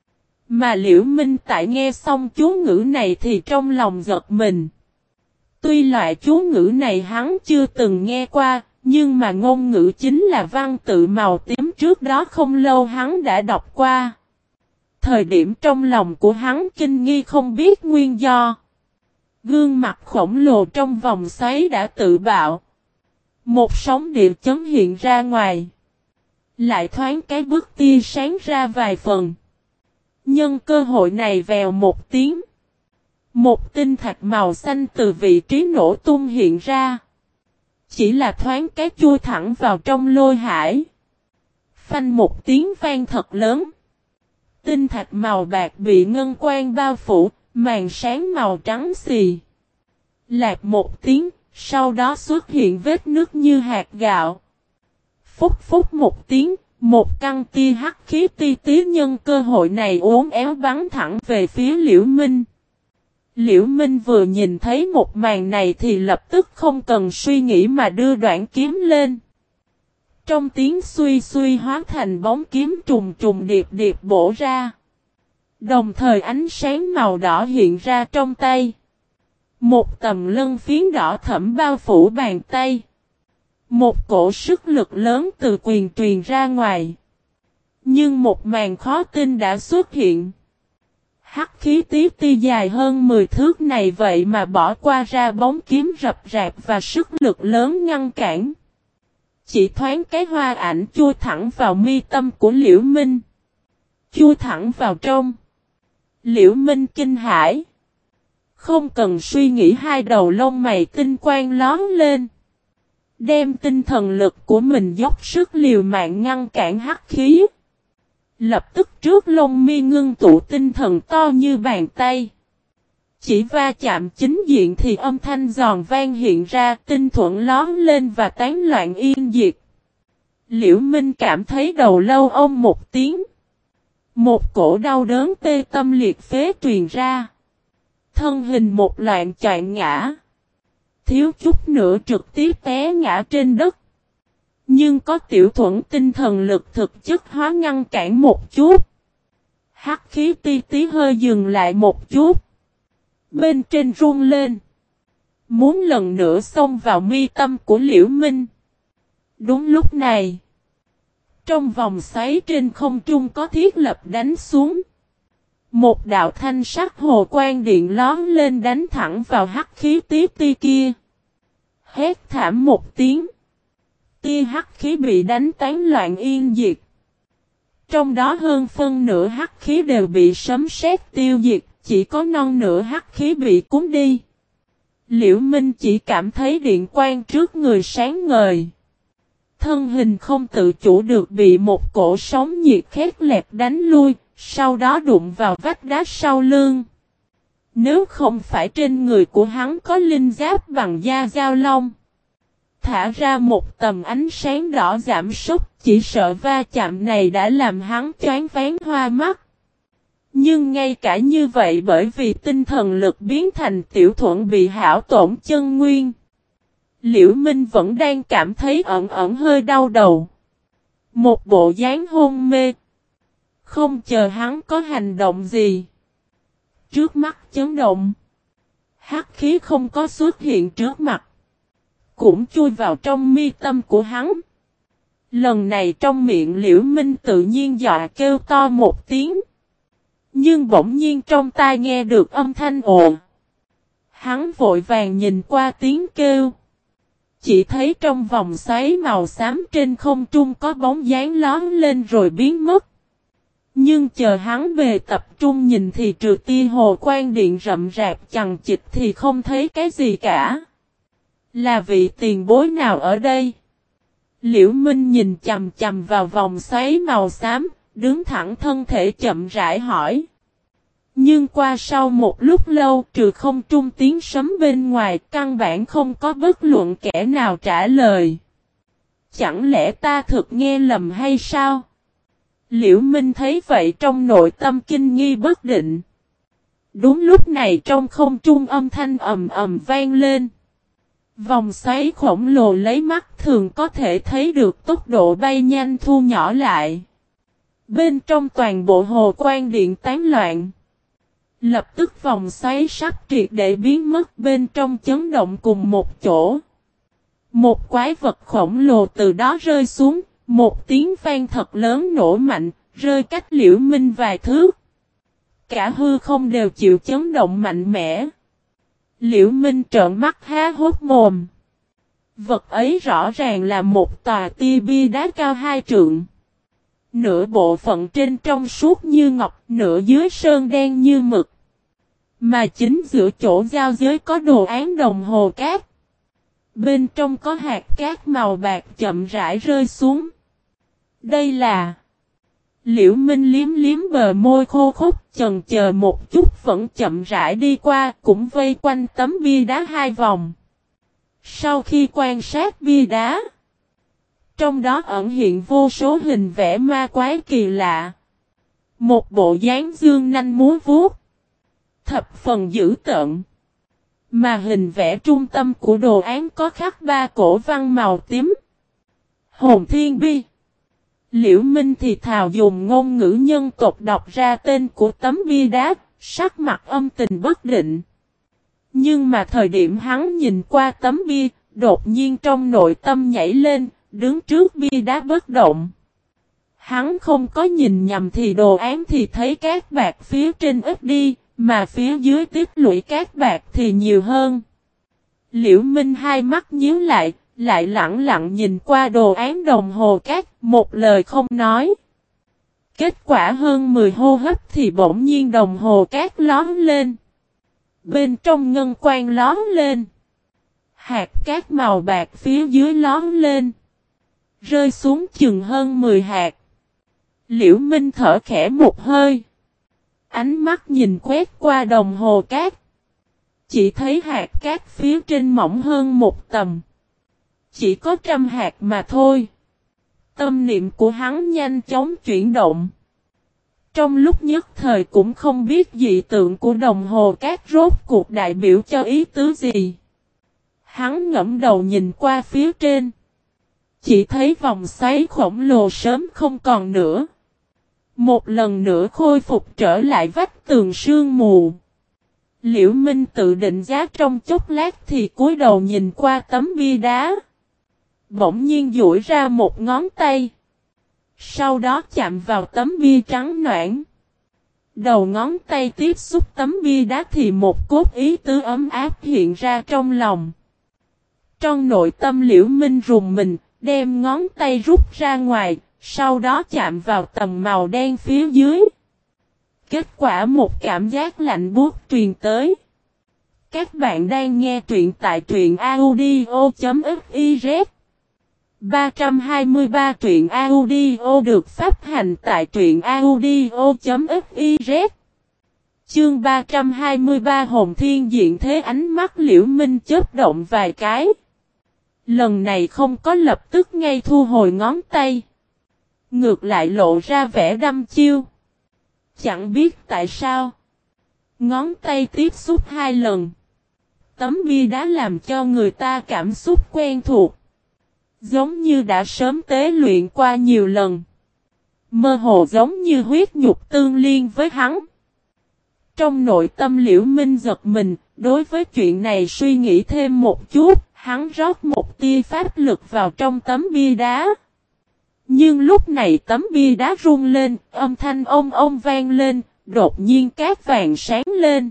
Mà Liễu Minh tại nghe xong chú ngữ này thì trong lòng giật mình. Tuy loại chú ngữ này hắn chưa từng nghe qua, nhưng mà ngôn ngữ chính là văn tự màu tím trước đó không lâu hắn đã đọc qua. Thời điểm trong lòng của hắn kinh nghi không biết nguyên do. Gương mặt khổng lồ trong vòng xoáy đã tự bạo. Một sóng địa chấn hiện ra ngoài. Lại thoáng cái bức tia sáng ra vài phần. Nhân cơ hội này vèo một tiếng. Một tinh thạch màu xanh từ vị trí nổ tung hiện ra. Chỉ là thoáng cái chui thẳng vào trong lôi hải. Phanh một tiếng vang thật lớn. Tinh thạch màu bạc bị ngân quang bao phủ, màn sáng màu trắng xì. Lạc một tiếng, sau đó xuất hiện vết nứt như hạt gạo. Phúc phúc một tiếng, một căn tia hắc khí ti tí nhân cơ hội này uốn éo bắn thẳng về phía Liễu Minh. Liễu Minh vừa nhìn thấy một màn này thì lập tức không cần suy nghĩ mà đưa đoạn kiếm lên. Trong tiếng suy suy hóa thành bóng kiếm trùng trùng điệp điệp bổ ra. Đồng thời ánh sáng màu đỏ hiện ra trong tay. Một tầm lân phiến đỏ thẫm bao phủ bàn tay. Một cổ sức lực lớn từ quyền truyền ra ngoài. Nhưng một màn khó tin đã xuất hiện. Hắc khí tí ti dài hơn 10 thước này vậy mà bỏ qua ra bóng kiếm rập rạp và sức lực lớn ngăn cản. Chỉ thoáng cái hoa ảnh chui thẳng vào mi tâm của Liễu Minh. Chui thẳng vào trong. Liễu Minh kinh hãi. Không cần suy nghĩ, hai đầu lông mày tinh quang lóe lên. Đem tinh thần lực của mình dốc sức liều mạng ngăn cản hắc khí. Lập tức trước lông mi ngưng tụ tinh thần to như bàn tay. Chỉ va chạm chính diện thì âm thanh giòn vang hiện ra, tinh thuẫn lóe lên và tán loạn yên diệt. Liễu Minh cảm thấy đầu lâu ông một tiếng. Một cổ đau đớn tê tâm liệt phế truyền ra. Thân hình một loạn choạng ngã. Thiếu chút nữa trực tiếp té ngã trên đất. Nhưng có tiểu thuẫn tinh thần lực thực chất hóa ngăn cản một chút. Hắc khí ti tí hơi dừng lại một chút. Bên trên run lên. Muốn lần nữa xông vào mi tâm của Liễu Minh. Đúng lúc này. Trong vòng xoáy trên không trung có thiết lập đánh xuống. Một đạo thanh sắc hồ quang điện lóe lên đánh thẳng vào hắc khí tí ti kia. Hét thảm một tiếng. Tia hắc khí bị đánh tán loạn yên diệt. Trong đó hơn phân nửa hắc khí đều bị sấm sét tiêu diệt, chỉ có non nửa hắc khí bị cuốn đi. Liễu Minh chỉ cảm thấy điện quang trước người sáng ngời. Thân hình không tự chủ được bị một cổ sóng nhiệt khét lẹt đánh lui, sau đó đụng vào vách đá sau lưng. Nếu không phải trên người của hắn có linh giáp bằng da dao long, thả ra một tầm ánh sáng đỏ giảm sút, chỉ sợ va chạm này đã làm hắn choáng váng hoa mắt. Nhưng ngay cả như vậy, bởi vì tinh thần lực biến thành tiểu thuẫn bị hao tổn chân nguyên, Liễu Minh vẫn đang cảm thấy ẩn ẩn hơi đau đầu. Một bộ dáng hôn mê. Không chờ hắn có hành động gì. Trước mắt chấn động. Hắc khí không có xuất hiện trước mặt. Cũng chui vào trong mi tâm của hắn. Lần này trong miệng Liễu Minh tự nhiên dọa kêu to một tiếng. Nhưng bỗng nhiên trong tai nghe được âm thanh ồn. Hắn vội vàng nhìn qua tiếng kêu. Chỉ thấy trong vòng xoáy màu xám trên không trung có bóng dáng lóe lên rồi biến mất. Nhưng chờ hắn về tập trung nhìn thì trừ tia hồ quang điện rậm rạp chằng chịt thì không thấy cái gì cả. Là vị tiền bối nào ở đây? Liễu Minh nhìn chằm chằm vào vòng xoáy màu xám, đứng thẳng thân thể chậm rãi hỏi. Nhưng qua sau một lúc lâu, trừ không trung tiếng sấm bên ngoài, căn bản không có bất luận kẻ nào trả lời. Chẳng lẽ ta thực nghe lầm hay sao? Liễu Minh thấy vậy trong nội tâm kinh nghi bất định. Đúng lúc này trong không trung âm thanh ầm ầm vang lên. Vòng xoáy khổng lồ lấy mắt thường có thể thấy được tốc độ bay nhanh thu nhỏ lại. Bên trong toàn bộ hồ quang điện tán loạn. Lập tức vòng xoáy sắp triệt để biến mất, bên trong chấn động cùng một chỗ. Một quái vật khổng lồ từ đó rơi xuống, một tiếng vang thật lớn nổ mạnh, rơi cách Liễu Minh vài thước. Cả hư không đều chịu chấn động mạnh mẽ. Liễu Minh trợn mắt há hốc mồm. Vật ấy rõ ràng là một tòa tia bia đá cao 2 trượng. Nửa bộ phận trên trong suốt như ngọc, nửa dưới sơn đen như mực. Mà chính giữa chỗ giao giới có đồ án đồng hồ cát. Bên trong có hạt cát màu bạc chậm rãi rơi xuống. Đây là... Liễu Minh liếm liếm bờ môi khô khốc, chần chờ một chút vẫn chậm rãi đi qua, cũng vây quanh tấm bia đá 2 vòng. Sau khi quan sát bia đá, trong đó ẩn hiện vô số hình vẽ ma quái kỳ lạ. Một bộ dáng dương nanh múa vuốt, thập phần dữ tợn. Mà hình vẽ trung tâm của đồ án có khắc 3 cổ văn màu tím. Hồn Thiên Bi. Liễu Minh thì thào dùng ngôn ngữ nhân tộc đọc ra tên của tấm bia đá, sắc mặt âm tình bất định. Nhưng mà thời điểm hắn nhìn qua tấm bia, đột nhiên trong nội tâm nhảy lên, đứng trước bia đá bất động. Hắn không có nhìn nhầm thì đồ án thì thấy cát bạc phía trên ít đi, mà phía dưới tích lũy cát bạc thì nhiều hơn. Liễu Minh hai mắt nhíu lại lặng lặng nhìn qua đồ án đồng hồ cát, một lời không nói. Kết quả hơn 10 hô hấp thì bỗng nhiên đồng hồ cát lóe lên. Bên trong ngân quang lóe lên. Hạt cát màu bạc phía dưới lóe lên. Rơi xuống chừng hơn 10 hạt. Liễu Minh thở khẽ một hơi. Ánh mắt nhìn quét qua đồng hồ cát. Chỉ thấy hạt cát phía trên mỏng hơn một tầm. Chỉ có 100 hạt mà thôi. Tâm niệm của hắn nhanh chóng chuyển động. Trong lúc nhất thời cũng không biết dị tượng của đồng hồ cát rốt cuộc đại biểu cho ý tứ gì. Hắn ngẫm đầu nhìn qua phía trên. Chỉ thấy vòng xoáy khổng lồ sớm không còn nữa. Một lần nữa khôi phục trở lại vách tường sương mù. Liễu Minh tự định giá trong chốc lát thì cúi đầu nhìn qua tấm bia đá. Bỗng nhiên duỗi ra một ngón tay. Sau đó chạm vào tấm bia trắng noãn. Đầu ngón tay tiếp xúc tấm bia đá thì một cốt ý tứ ấm áp hiện ra trong lòng. Trong nội tâm Liễu Minh rùng mình, đem ngón tay rút ra ngoài, sau đó chạm vào tầng màu đen phía dưới. Kết quả một cảm giác lạnh buốt truyền tới. Các bạn đang nghe truyện tại truyện audio.fiz 323 truyện audio được phát hành tại truyện audio.fiz. Chương 323 Hồn Thiên Diện Thế. Ánh mắt Liễu Minh chớp động vài cái. Lần này không có lập tức ngay thu hồi ngón tay. Ngược lại lộ ra vẻ đăm chiêu. Chẳng biết tại sao. Ngón tay tiếp xúc 2 lần. Tấm bia đá làm cho người ta cảm xúc quen thuộc. Giống như đã sớm tế luyện qua nhiều lần. Mơ hồ giống như huyết nhục tương liên với hắn. Trong nội tâm Liễu Minh giật mình, đối với chuyện này suy nghĩ thêm một chút, hắn rót một tia pháp lực vào trong tấm bia đá. Nhưng lúc này tấm bia đá rung lên, âm thanh ông ông vang lên, đột nhiên cát vàng sáng lên.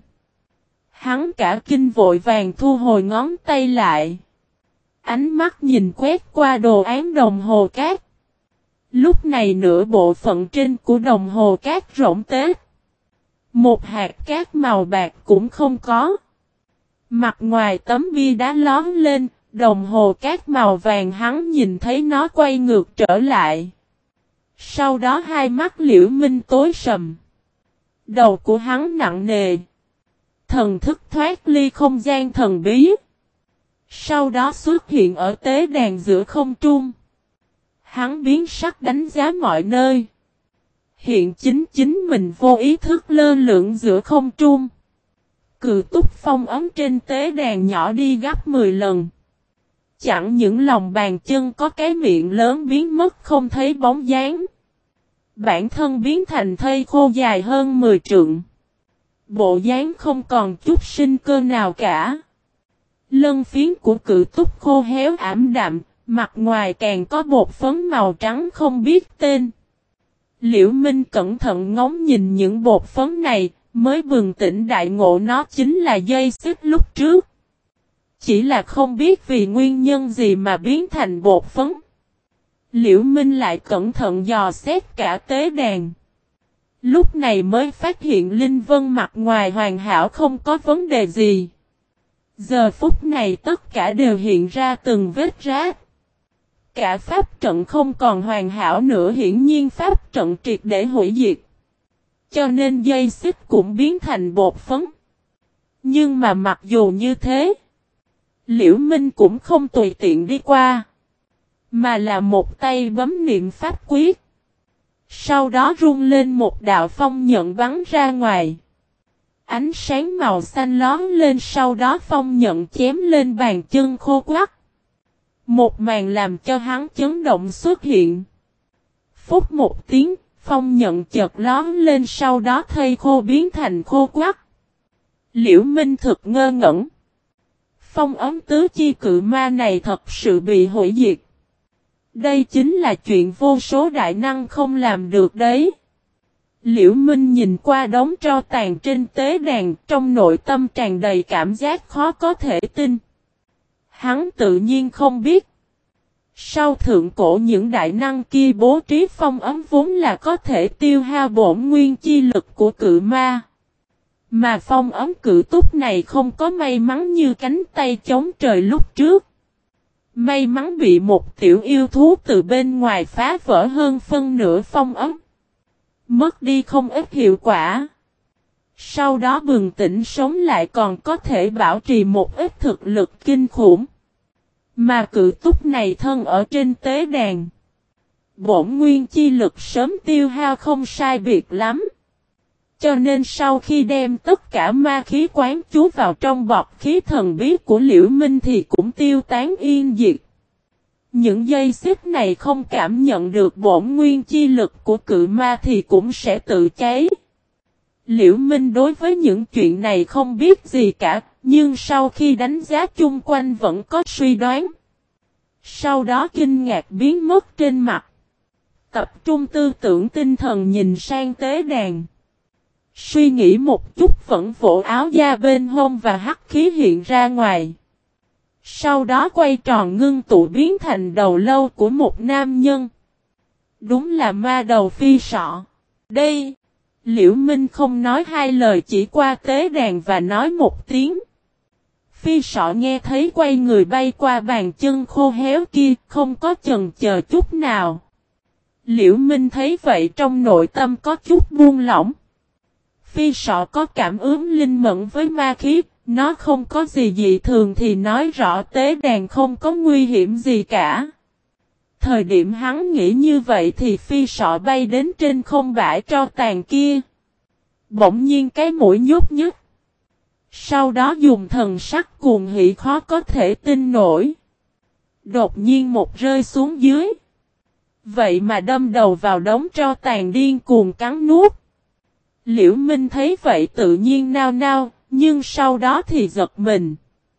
Hắn cả kinh vội vàng thu hồi ngón tay lại. Ánh mắt nhìn quét qua đồ án đồng hồ cát. Lúc này nửa bộ phận trên của đồng hồ cát rỗng tết. Một hạt cát màu bạc cũng không có. Mặt ngoài tấm bia đá lón lên, đồng hồ cát màu vàng hắn nhìn thấy nó quay ngược trở lại. Sau đó hai mắt Liễu Minh tối sầm. Đầu của hắn nặng nề. Thần thức thoát ly không gian thần bí. Sau đó xuất hiện ở tế đàn giữa không trung. Hắn biến sắc đánh giá mọi nơi. Hiện chính mình vô ý thức lơ lửng giữa không trung. Cự túc phong ấm trên tế đàn nhỏ đi gấp 10 lần. Chẳng những lòng bàn chân có cái miệng lớn biến mất không thấy bóng dáng. Bản thân biến thành thây khô dài hơn 10 trượng. Bộ dáng không còn chút sinh cơ nào cả. Lân phiến của cự túc khô héo ảm đạm, mặt ngoài càng có bột phấn màu trắng không biết tên. Liễu Minh cẩn thận ngóng nhìn những bột phấn này, mới bừng tỉnh đại ngộ nó chính là dây xích lúc trước. Chỉ là không biết vì nguyên nhân gì mà biến thành bột phấn. Liễu Minh lại cẩn thận dò xét cả tế đàn. Lúc này mới phát hiện Linh Vân mặt ngoài hoàn hảo không có vấn đề gì. Giờ phút này tất cả đều hiện ra từng vết rách. Cả pháp trận không còn hoàn hảo nữa, hiển nhiên pháp trận triệt để hủy diệt. Cho nên dây xích cũng biến thành bột phấn. Nhưng mà mặc dù như thế, Liễu Minh cũng không tùy tiện đi qua. Mà là một tay bấm niệm pháp quyết. Sau đó rung lên một đạo phong nhận bắn ra ngoài. Ánh sáng màu xanh lón lên, sau đó phong nhận chém lên bàn chân khô quắt. Một màn làm cho hắn chấn động xuất hiện. Phút một tiếng, phong nhận chợt lón lên, sau đó thây khô biến thành khô quắt. Liễu Minh thực ngơ ngẩn. Phong ấm tứ chi cự ma này thật sự bị hủy diệt. Đây chính là chuyện vô số đại năng không làm được đấy. Liễu Minh nhìn qua đống tro tàn trên tế đàn, trong nội tâm tràn đầy cảm giác khó có thể tin. Hắn tự nhiên không biết. Sau thượng cổ những đại năng kia bố trí phong ấm vốn là có thể tiêu hao bổn nguyên chi lực của cự ma. Mà phong ấm cự túc này không có may mắn như cánh tay chống trời lúc trước. May mắn bị một tiểu yêu thú từ bên ngoài phá vỡ hơn phân nửa phong ấm. Mất đi không ít hiệu quả. Sau đó bừng tỉnh sống lại còn có thể bảo trì một ít thực lực kinh khủng. Mà cự túc này thân ở trên tế đàn. Bổn nguyên chi lực sớm tiêu hao không sai biệt lắm. Cho nên sau khi đem tất cả ma khí quán chú vào trong bọt khí thần bí của Liễu Minh thì cũng tiêu tán yên diệt. Những dây xích này không cảm nhận được bổn nguyên chi lực của cự ma thì cũng sẽ tự cháy. Liễu Minh đối với những chuyện này không biết gì cả, nhưng sau khi đánh giá chung quanh vẫn có suy đoán. Sau đó kinh ngạc biến mất trên mặt. Tập trung tư tưởng tinh thần nhìn sang tế đàn. Suy nghĩ một chút vẫn vỗ áo da bên hông và hắc khí hiện ra ngoài. Sau đó quay tròn ngưng tụ biến thành đầu lâu của một nam nhân. Đúng là ma đầu phi sọ. Đây, Liễu Minh không nói hai lời chỉ qua tế đàn và nói một tiếng. Phi sọ nghe thấy quay người bay qua bàn chân khô héo kia, không có chần chờ chút nào. Liễu Minh thấy vậy trong nội tâm có chút buông lỏng. Phi sọ có cảm ứng linh mẫn với ma khí, nó không có gì dị thường thì nói rõ tế đàn không có nguy hiểm gì cả. Thời điểm hắn nghĩ như vậy thì phi sọ bay đến trên không bãi tro tàn kia. Bỗng nhiên cái mũi nhúc nhích. Sau đó dùng thần sắc cuồng hỉ khó có thể tin nổi. Đột nhiên một rơi xuống dưới. Vậy mà đâm đầu vào đống tro tàn điên cuồng cắn nuốt. Liễu Minh thấy vậy tự nhiên nao nao, nhưng sau đó thì giật mình.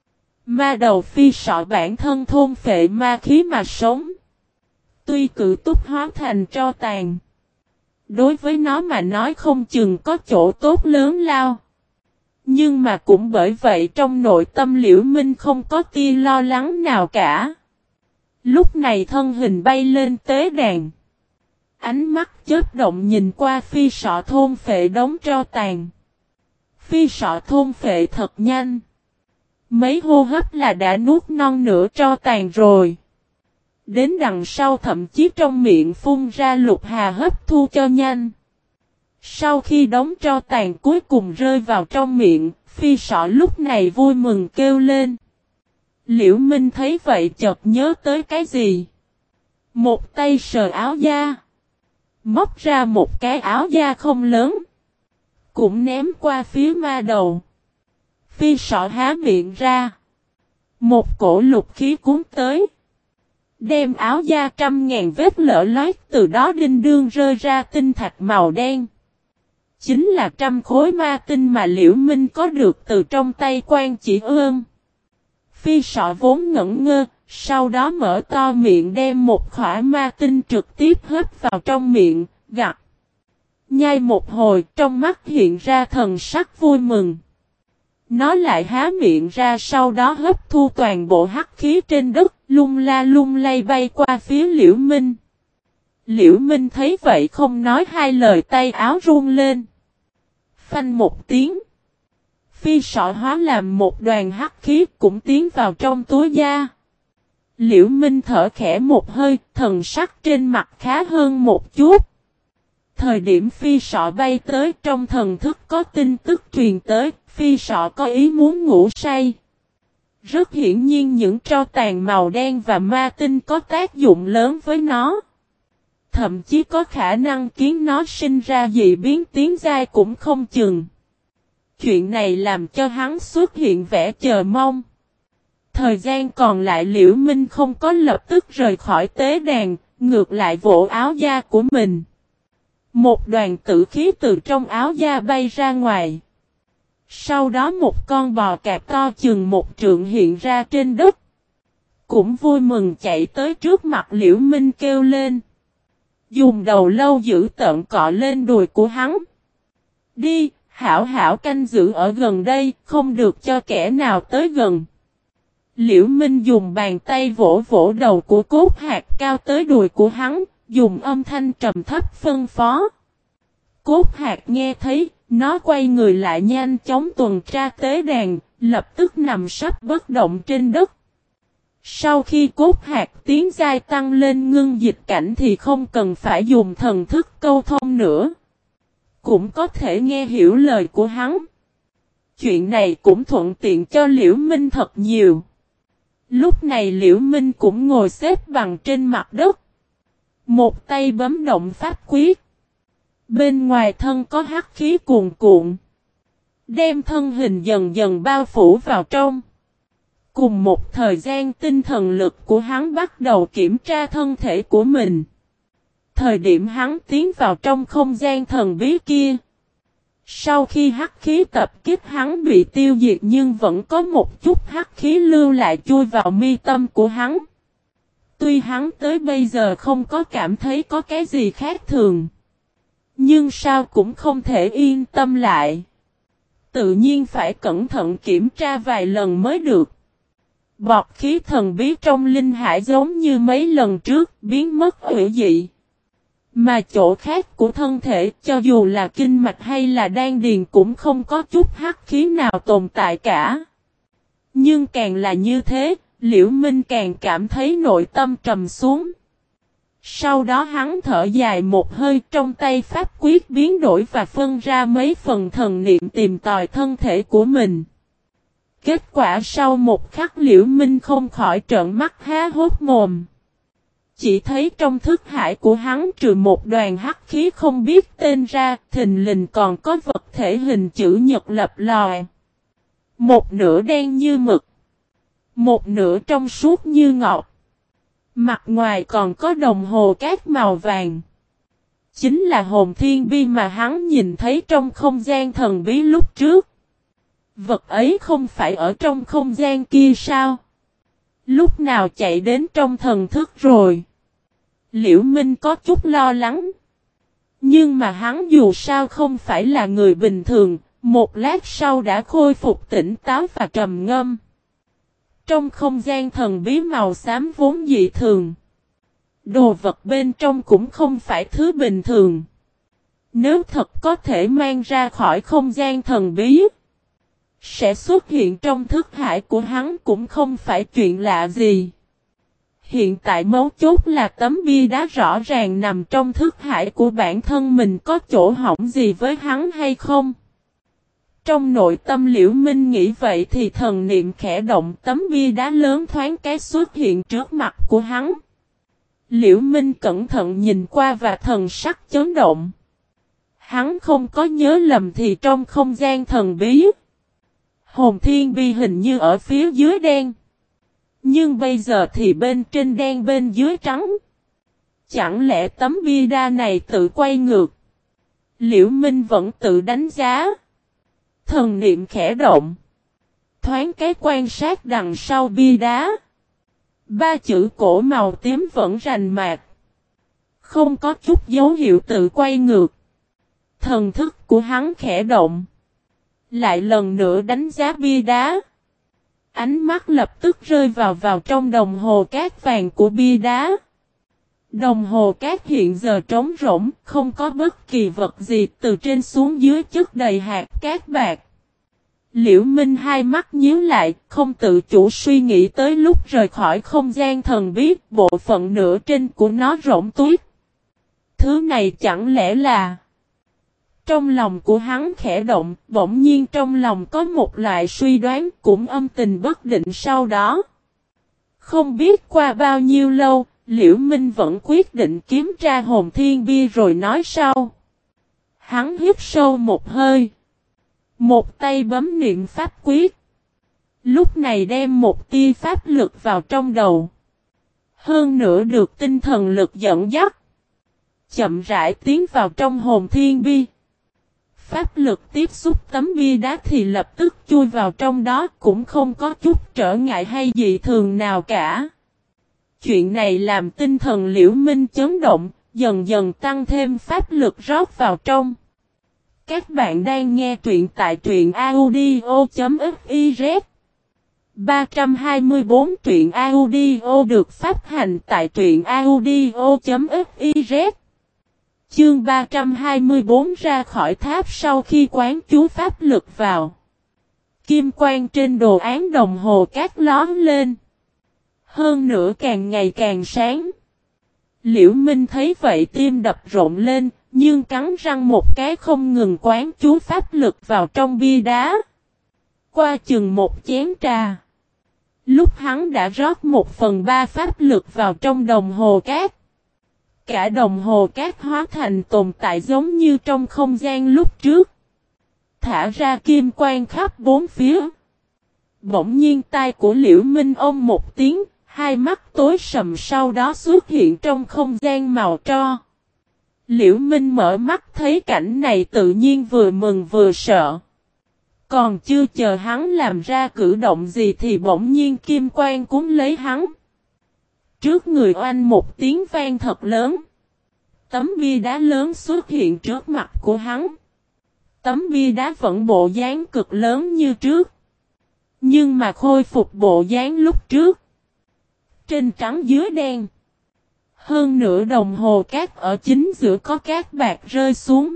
Ma đầu phi sọ bản thân thôn phệ ma khí mà sống. Tuy cự túc hóa thành tro tàn. Đối với nó mà nói không chừng có chỗ tốt lớn lao. Nhưng mà cũng bởi vậy trong nội tâm Liễu Minh không có tia lo lắng nào cả. Lúc này thân hình bay lên tế đàn. Ánh mắt chớp động nhìn qua phi sọ thôn phệ đống tro tàn. Phi sọ thôn phệ thật nhanh. Mấy hô hấp là đã nuốt non nửa tro tàn rồi. Đến đằng sau thậm chí trong miệng phun ra lục hà hấp thu cho nhanh. Sau khi đống tro tàn cuối cùng rơi vào trong miệng, phi sọ lúc này vui mừng kêu lên. Liễu Minh thấy vậy chợt nhớ tới cái gì. Một tay sờ áo da. Móc ra một cái áo da không lớn. Cũng ném qua phía ma đầu. Phi sọ há miệng ra. Một cổ lục khí cuốn tới. Đem áo da 100.000 vết lở loét từ đó đinh đương rơi ra tinh thạch màu đen. Chính là 100 khối ma tinh mà Liễu Minh có được từ trong tay Quan Chỉ Ương. Phi sọ vốn ngẩn ngơ, sau đó mở to miệng đem một khỏa ma tinh trực tiếp hấp vào trong miệng, gặm. Nhai một hồi trong mắt hiện ra thần sắc vui mừng. Nó lại há miệng ra sau đó hấp thu toàn bộ hắc khí trên đất, lung la lung lay bay qua phía Liễu Minh. Liễu Minh thấy vậy không nói hai lời tay áo run lên. Phanh một tiếng. Phi sọ hóa làm một đoàn hắc khí cũng tiến vào trong túi da. Liễu Minh thở khẽ một hơi, thần sắc trên mặt khá hơn một chút. Thời điểm phi sọ bay tới trong thần thức có tin tức truyền tới, phi sọ có ý muốn ngủ say. Rất hiển nhiên những tro tàn màu đen và ma tinh có tác dụng lớn với nó. Thậm chí có khả năng khiến nó sinh ra dị biến tiến giai cũng không chừng. Chuyện này làm cho hắn xuất hiện vẻ chờ mong. Thời gian còn lại Liễu Minh không có lập tức rời khỏi tế đàn, ngược lại vỗ áo da của mình. Một đoàn tử khí từ trong áo da bay ra ngoài. Sau đó một con bò cạp to chừng 1 trượng hiện ra trên đất. cũng vui mừng chạy tới trước mặt Liễu Minh kêu lên. Dùng đầu lâu giữ tợn cọ lên đùi của hắn. Đi, hảo hảo canh giữ ở gần đây, không được cho kẻ nào tới gần. Liễu Minh dùng bàn tay vỗ vỗ đầu của Cốt Hạc cao tới đùi của hắn, dùng âm thanh trầm thấp phân phó. Cốt Hạc nghe thấy, nó quay người lại nhanh chóng tuần tra tế đàn, lập tức nằm sắp bất động trên đất. Sau khi Cốt Hạc tiến giai tăng lên ngưng dịch cảnh thì không cần phải dùng thần thức câu thông nữa. Cũng có thể nghe hiểu lời của hắn. Chuyện này cũng thuận tiện cho Liễu Minh thật nhiều. Lúc này Liễu Minh cũng ngồi xếp bằng trên mặt đất. Một tay bấm động pháp quyết. Bên ngoài thân có hắc khí cuồn cuộn. Đem thân hình dần dần bao phủ vào trong. Cùng một thời gian tinh thần lực của hắn bắt đầu kiểm tra thân thể của mình. Thời điểm hắn tiến vào trong không gian thần bí kia. Sau khi hắc khí tập kích hắn bị tiêu diệt nhưng vẫn có một chút hắc khí lưu lại chui vào mi tâm của hắn. Tuy hắn tới bây giờ không có cảm thấy có cái gì khác thường. Nhưng sao cũng không thể yên tâm lại. Tự nhiên phải cẩn thận kiểm tra vài lần mới được. Bọt khí thần bí trong linh hải giống như mấy lần trước biến mất hủy dị. Mà chỗ khác của thân thể cho dù là kinh mạch hay là đan điền cũng không có chút hắc khí nào tồn tại cả. Nhưng càng là như thế, Liễu Minh càng cảm thấy nội tâm trầm xuống. Sau đó hắn thở dài một hơi trong tay pháp quyết biến đổi và phân ra mấy phần thần niệm tìm tòi thân thể của mình. Kết quả sau một khắc Liễu Minh không khỏi trợn mắt há hốt mồm. Chỉ thấy trong thức hải của hắn trừ một đoàn hắc khí không biết tên ra, thình lình còn có vật thể hình chữ nhật lập lòi. Một nửa đen như mực, một nửa trong suốt như ngọc. Mặt ngoài còn có đồng hồ cát màu vàng. Chính là hồn thiên bi mà hắn nhìn thấy trong không gian thần bí lúc trước. Vật ấy không phải ở trong không gian kia sao? Lúc nào chạy đến trong thần thức rồi? Liễu Minh có chút lo lắng. Nhưng mà hắn dù sao không phải là người bình thường, một lát sau đã khôi phục tỉnh táo và trầm ngâm. Trong không gian thần bí màu xám vốn dị thường. Đồ vật bên trong cũng không phải thứ bình thường. Nếu thật có thể mang ra khỏi không gian thần bí, sẽ xuất hiện trong thức hải của hắn cũng không phải chuyện lạ gì. Hiện tại mấu chốt là tấm bia đá rõ ràng nằm trong thức hải của bản thân mình có chỗ hỏng gì với hắn hay không? Trong nội tâm Liễu Minh nghĩ vậy thì thần niệm khẽ động tấm bia đá lớn thoáng cái xuất hiện trước mặt của hắn. Liễu Minh cẩn thận nhìn qua và thần sắc chấn động. Hắn không có nhớ lầm thì trong không gian thần bí, hồn thiên bi hình như ở phía dưới đen. Nhưng bây giờ thì bên trên đen bên dưới trắng. Chẳng lẽ tấm bia đá này tự quay ngược? Liễu Minh vẫn tự đánh giá. Thần niệm khẽ động. Thoáng cái quan sát đằng sau bia đá. Ba chữ cổ màu tím vẫn rành mạc. Không có chút dấu hiệu tự quay ngược. Thần thức của hắn khẽ động. Lại lần nữa đánh giá bia đá. Ánh mắt lập tức rơi vào trong đồng hồ cát vàng của bia đá. Đồng hồ cát hiện giờ trống rỗng, không có bất kỳ vật gì từ trên xuống dưới chất đầy hạt cát bạc. Liễu Minh hai mắt nhíu lại, không tự chủ suy nghĩ tới lúc rời khỏi không gian thần bí, bộ phận nửa trên của nó rỗng tuếch. Thứ này chẳng lẽ là... Trong lòng của hắn khẽ động, bỗng nhiên trong lòng có một loại suy đoán cũng âm tình bất định sau đó. Không biết qua bao nhiêu lâu, Liễu Minh vẫn quyết định kiểm tra hồn thiên bia rồi nói sau. Hắn hít sâu một hơi. Một tay bấm niệm pháp quyết. Lúc này đem một tia pháp lực vào trong đầu. Hơn nữa được tinh thần lực dẫn dắt. Chậm rãi tiến vào trong hồn thiên bia. Pháp lực tiếp xúc tấm bia đá thì lập tức chui vào trong đó cũng không có chút trở ngại hay dị thường nào cả. Chuyện này làm tinh thần Liễu Minh chấn động, dần dần tăng thêm pháp lực rót vào trong. Các bạn đang nghe truyện tại truyện audio.fiz 324 truyện audio được phát hành tại truyện audio.fiz. Chương 324 ra khỏi tháp sau khi quán chú pháp lực vào. Kim quang trên đồ án đồng hồ cát lóe lên. Hơn nữa càng ngày càng sáng. Liễu Minh thấy vậy tim đập rộn lên, nhưng cắn răng một cái không ngừng quán chú pháp lực vào trong bia đá. Qua chừng một chén trà. Lúc hắn đã rót 1/3 pháp lực vào trong đồng hồ cát. Cả đồng hồ cát hóa thành tồn tại giống như trong không gian lúc trước. Thả ra kim quang khắp bốn phía. Bỗng nhiên tai của Liễu Minh ôm một tiếng, hai mắt tối sầm sau đó xuất hiện trong không gian màu tro. Liễu Minh mở mắt thấy cảnh này tự nhiên vừa mừng vừa sợ. Còn chưa chờ hắn làm ra cử động gì thì bỗng nhiên kim quang cuốn lấy hắn. Trước người oanh một tiếng vang thật lớn. Tấm bia đá lớn xuất hiện trước mặt của hắn. Tấm bia đá vẫn bộ dáng cực lớn như trước. Nhưng mà khôi phục bộ dáng lúc trước. Trên trắng dưới đen. Hơn nửa đồng hồ cát ở chính giữa có cát bạc rơi xuống.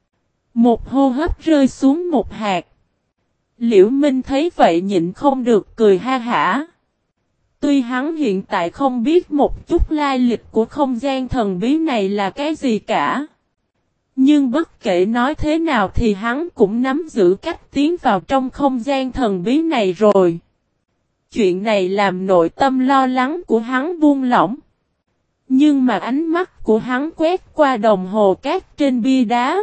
Một hô hấp rơi xuống một hạt. Liễu Minh thấy vậy nhịn không được cười ha hả. Tuy hắn hiện tại không biết một chút lai lịch của không gian thần bí này là cái gì cả. Nhưng bất kể nói thế nào thì hắn cũng nắm giữ cách tiến vào trong không gian thần bí này rồi. Chuyện này làm nội tâm lo lắng của hắn buông lỏng. Nhưng mà ánh mắt của hắn quét qua đồng hồ cát trên bia đá.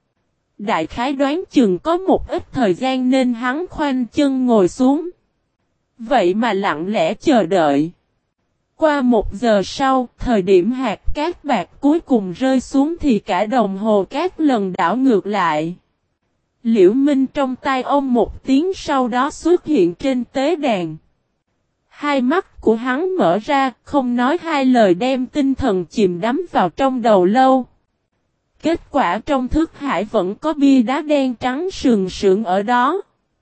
Đại khái đoán chừng có một ít thời gian nên hắn khoanh chân ngồi xuống. Vậy mà lặng lẽ chờ đợi. Qua 1 giờ sau, thời điểm hạt cát bạc cuối cùng rơi xuống thì cả đồng hồ cát lần đảo ngược lại. Liễu Minh trong tay ông một tiếng sau đó xuất hiện trên tế đàn. Hai mắt của hắn mở ra, không nói hai lời đem tinh thần chìm đắm vào trong đầu lâu. Kết quả trong thức hải vẫn có bia đá đen trắng sừng sững ở đó.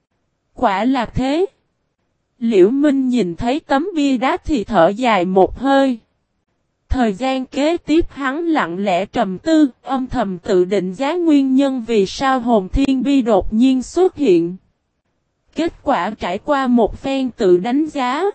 Quả là thế. Liễu Minh nhìn thấy tấm bia đá thì thở dài một hơi. Thời gian kế tiếp hắn lặng lẽ trầm tư, âm thầm tự định giá nguyên nhân vì sao hồn thiên bi đột nhiên xuất hiện. Kết quả trải qua một phen tự đánh giá.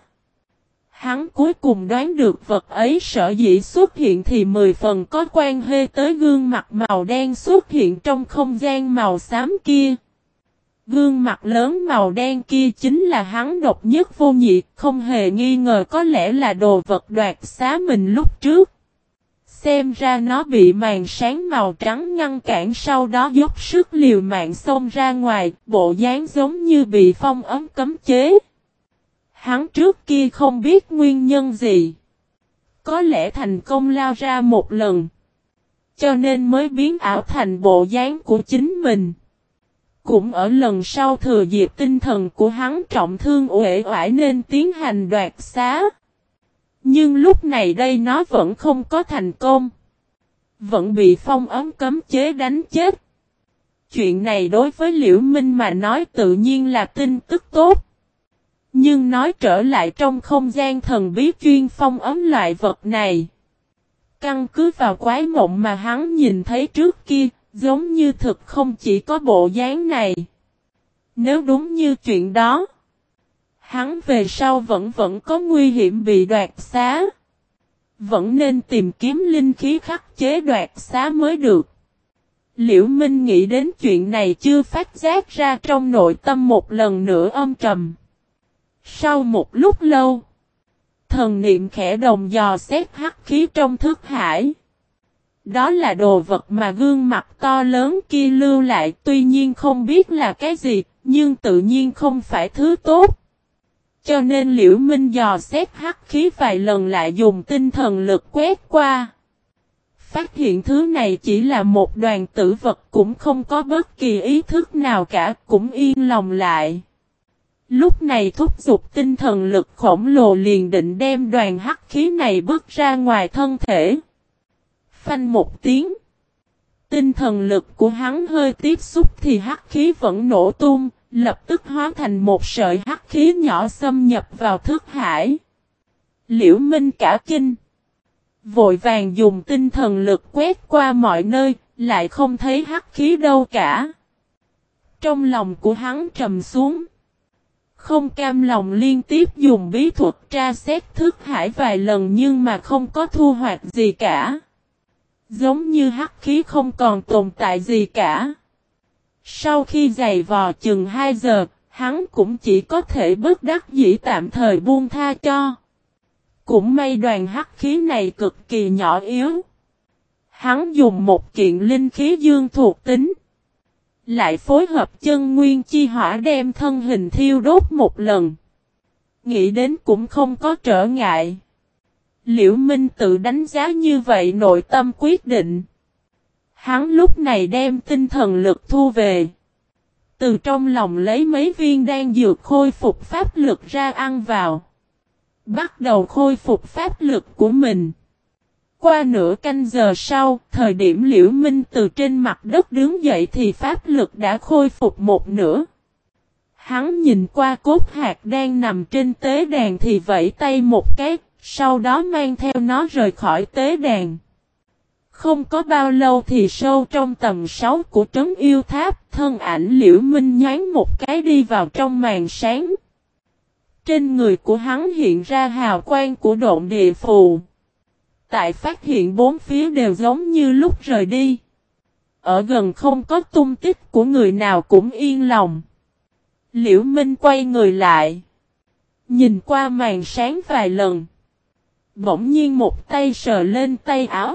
Hắn cuối cùng đoán được vật ấy sở dĩ xuất hiện thì 10 phần có quan hệ tới gương mặt màu đen xuất hiện trong không gian màu xám kia. Gương mặt lớn màu đen kia chính là hắn độc nhất vô nhị, không hề nghi ngờ có lẽ là đồ vật đoạt xá mình lúc trước. Xem ra nó bị màn sáng màu trắng ngăn cản sau đó dốc sức liều mạng xông ra ngoài, bộ dáng giống như bị phong ấn cấm chế. Hắn trước kia không biết nguyên nhân gì. Có lẽ thành công lao ra một lần. Cho nên mới biến ảo thành bộ dáng của chính mình. Cũng ở lần sau thừa dịp tinh thần của hắn trọng thương uể oải nên tiến hành đoạt xá. Nhưng lúc này đây nó vẫn không có thành công. Vẫn bị phong ấn cấm chế đánh chết. Chuyện này đối với Liễu Minh mà nói tự nhiên là tin tức tốt. Nhưng nói trở lại trong không gian thần bí chuyên phong ấn loại vật này. Căn cứ vào quái mộng mà hắn nhìn thấy trước kia, giống như thực không chỉ có bộ dáng này. Nếu đúng như chuyện đó, hắn về sau vẫn có nguy hiểm bị đoạt xá. Vẫn nên tìm kiếm linh khí khắc chế đoạt xá mới được. Liễu Minh nghĩ đến chuyện này chưa phát giác ra trong nội tâm một lần nữa âm trầm. Sau một lúc lâu, thần niệm khẽ đồng dò xét hắc khí trong thức hải. Đó là đồ vật mà gương mặt to lớn kia lưu lại, tuy nhiên không biết là cái gì, nhưng tự nhiên không phải thứ tốt. Cho nên Liễu Minh dò xét hắc khí vài lần lại dùng tinh thần lực quét qua. Phát hiện thứ này chỉ là một đoàn tử vật cũng không có bất kỳ ý thức nào cả, cũng yên lòng lại. Lúc này thúc giục tinh thần lực khổng lồ liền định đem đoàn hắc khí này bước ra ngoài thân thể. Phanh một tiếng. Tinh thần lực của hắn hơi tiếp xúc thì hắc khí vẫn nổ tung, lập tức hóa thành một sợi hắc khí nhỏ xâm nhập vào thức hải. Liễu Minh cả kinh. Vội vàng dùng tinh thần lực quét qua mọi nơi, lại không thấy hắc khí đâu cả. Trong lòng của hắn trầm xuống. Không cam lòng liên tiếp dùng bí thuật tra xét thức hải vài lần nhưng mà không có thu hoạch gì cả. Giống như hắc khí không còn tồn tại gì cả. Sau khi giày vò chừng 2 giờ, hắn cũng chỉ có thể bất đắc dĩ tạm thời buông tha cho. Cũng may đoàn hắc khí này cực kỳ nhỏ yếu. Hắn dùng một kiện linh khí dương thuộc tính. Lại phối hợp chân nguyên chi hỏa đem thân hình thiêu đốt một lần. Nghĩ đến cũng không có trở ngại. Liễu Minh tự đánh giá như vậy nội tâm quyết định. Hắn lúc này đem tinh thần lực thu về. Từ trong lòng lấy mấy viên đan dược khôi phục pháp lực ra ăn vào. Bắt đầu khôi phục pháp lực của mình. Qua nửa canh giờ sau, thời điểm Liễu Minh từ trên mặt đất đứng dậy thì pháp lực đã khôi phục một nửa. Hắn nhìn qua cốt hạt đang nằm trên tế đàn thì vẫy tay một cái, sau đó mang theo nó rời khỏi tế đàn. Không có bao lâu thì sâu trong tầng 6 của trấn yêu tháp, thân ảnh Liễu Minh nhoáng một cái đi vào trong màn sáng. Trên người của hắn hiện ra hào quang của độn địa phù. Tại phát hiện bốn phía đều giống như lúc rời đi. Ở gần không có tung tích của người nào cũng yên lòng. Liễu Minh quay người lại. Nhìn qua màn sáng vài lần. Bỗng nhiên một tay sờ lên tay áo.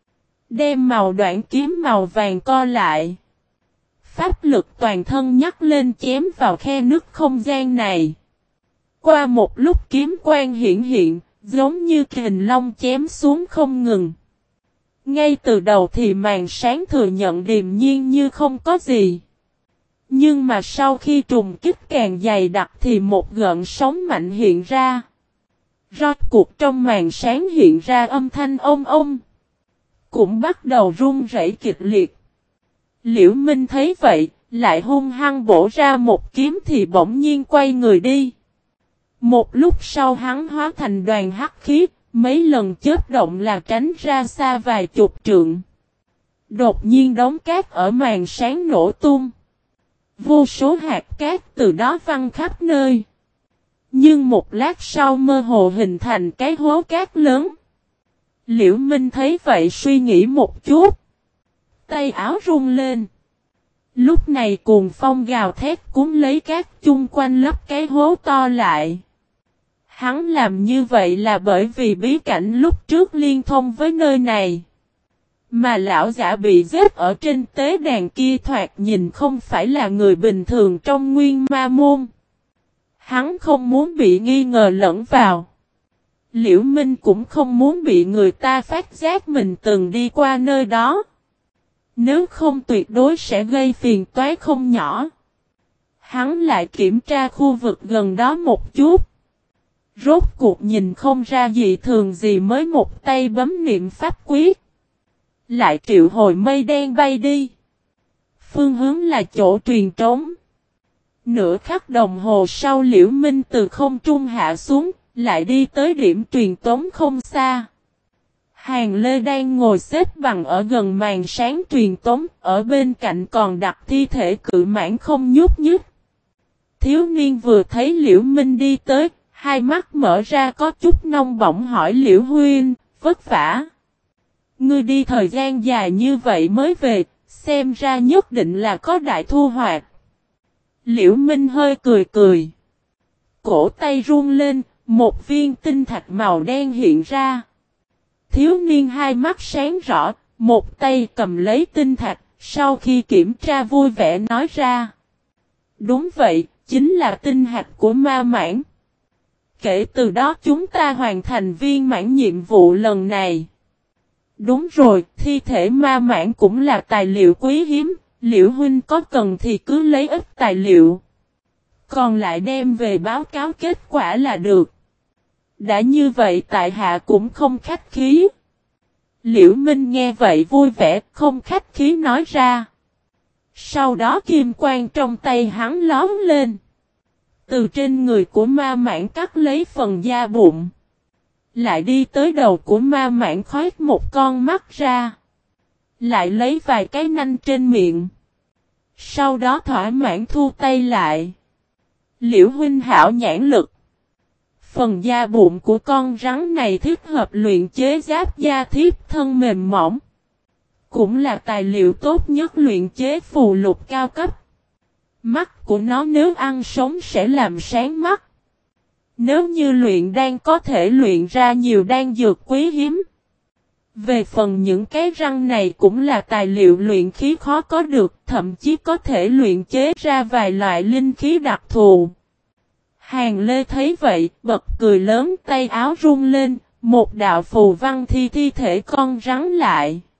Đem màu đoạn kiếm màu vàng co lại. Pháp lực toàn thân nhắc lên chém vào khe nứt không gian này. Qua một lúc kiếm quang hiện, giống như kình long chém xuống không ngừng. Ngay từ đầu thì màn sáng thừa nhận điềm nhiên như không có gì. Nhưng mà sau khi trùng kích càng dày đặc thì một gợn sóng mạnh hiện ra. Rốt cuộc trong màn sáng hiện ra âm thanh ông ông. Cũng bắt đầu run rẩy kịch liệt. Liễu Minh thấy vậy, lại hung hăng bổ ra một kiếm thì bỗng nhiên quay người đi. Một lúc sau hắn hóa thành đoàn hắc khí, mấy lần chớp động là tránh ra xa vài chục trượng. Đột nhiên đống cát ở màn sáng nổ tung. Vô số hạt cát từ đó văng khắp nơi. Nhưng một lát sau mơ hồ hình thành cái hố cát lớn. Liễu Minh thấy vậy suy nghĩ một chút. Tay áo rung lên. Lúc này cuồng phong gào thét cuốn lấy cát chung quanh lấp cái hố to lại. Hắn làm như vậy là bởi vì bí cảnh lúc trước liên thông với nơi này. Mà lão giả bị giết ở trên tế đàn kia thoạt nhìn không phải là người bình thường trong Nguyên Ma Môn. Hắn không muốn bị nghi ngờ lẫn vào. Liễu Minh cũng không muốn bị người ta phát giác mình từng đi qua nơi đó. Nếu không tuyệt đối sẽ gây phiền toái không nhỏ. Hắn lại kiểm tra khu vực gần đó một chút. Rốt cuộc nhìn không ra dị thường gì mới một tay bấm niệm pháp quyết. Lại triệu hồi mây đen bay đi. Phương hướng là chỗ truyền trống. Nửa khắc đồng hồ sau Liễu Minh từ không trung hạ xuống, lại đi tới điểm truyền tống không xa. Hàng Lê đang ngồi xếp bằng ở gần màn sáng truyền tống, ở bên cạnh còn đặt thi thể cự mãng không nhúc nhích. Thiếu niên vừa thấy Liễu Minh đi tới, hai mắt mở ra có chút nóng bỏng hỏi Liễu huynh, vất vả. Ngươi đi thời gian dài như vậy mới về, xem ra nhất định là có đại thu hoạch. Liễu Minh hơi cười cười. Cổ tay run lên, một viên tinh thạch màu đen hiện ra. Thiếu niên hai mắt sáng rõ, một tay cầm lấy tinh thạch, sau khi kiểm tra vui vẻ nói ra. Đúng vậy, chính là tinh hạch của ma mãn. Kể từ đó chúng ta hoàn thành viên mãn nhiệm vụ lần này. Đúng rồi, thi thể ma mãn cũng là tài liệu quý hiếm, Liễu huynh có cần thì cứ lấy ít tài liệu. Còn lại đem về báo cáo kết quả là được. Đã như vậy tại hạ cũng không khách khí. Liễu Minh nghe vậy vui vẻ, không khách khí nói ra. Sau đó kim quang trong tay hắn lóm lên. Từ trên người của ma mãng cắt lấy phần da bụng. Lại đi tới đầu của ma mãng khoét một con mắt ra. Lại lấy vài cái nanh trên miệng. Sau đó thỏa mãn thu tay lại. Liễu huynh hảo nhãn lực. Phần da bụng của con rắn này thích hợp luyện chế giáp da thiếp thân mềm mỏng. Cũng là tài liệu tốt nhất luyện chế phù lục cao cấp. Mắt của nó nếu ăn sống sẽ làm sáng mắt. Nếu như luyện đan có thể luyện ra nhiều đan dược quý hiếm. Về phần những cái răng này cũng là tài liệu luyện khí khó có được, thậm chí có thể luyện chế ra vài loại linh khí đặc thù. Hàng Lê thấy vậy, bật cười lớn, tay áo rung lên, một đạo phù văn thi thể con rắn lại.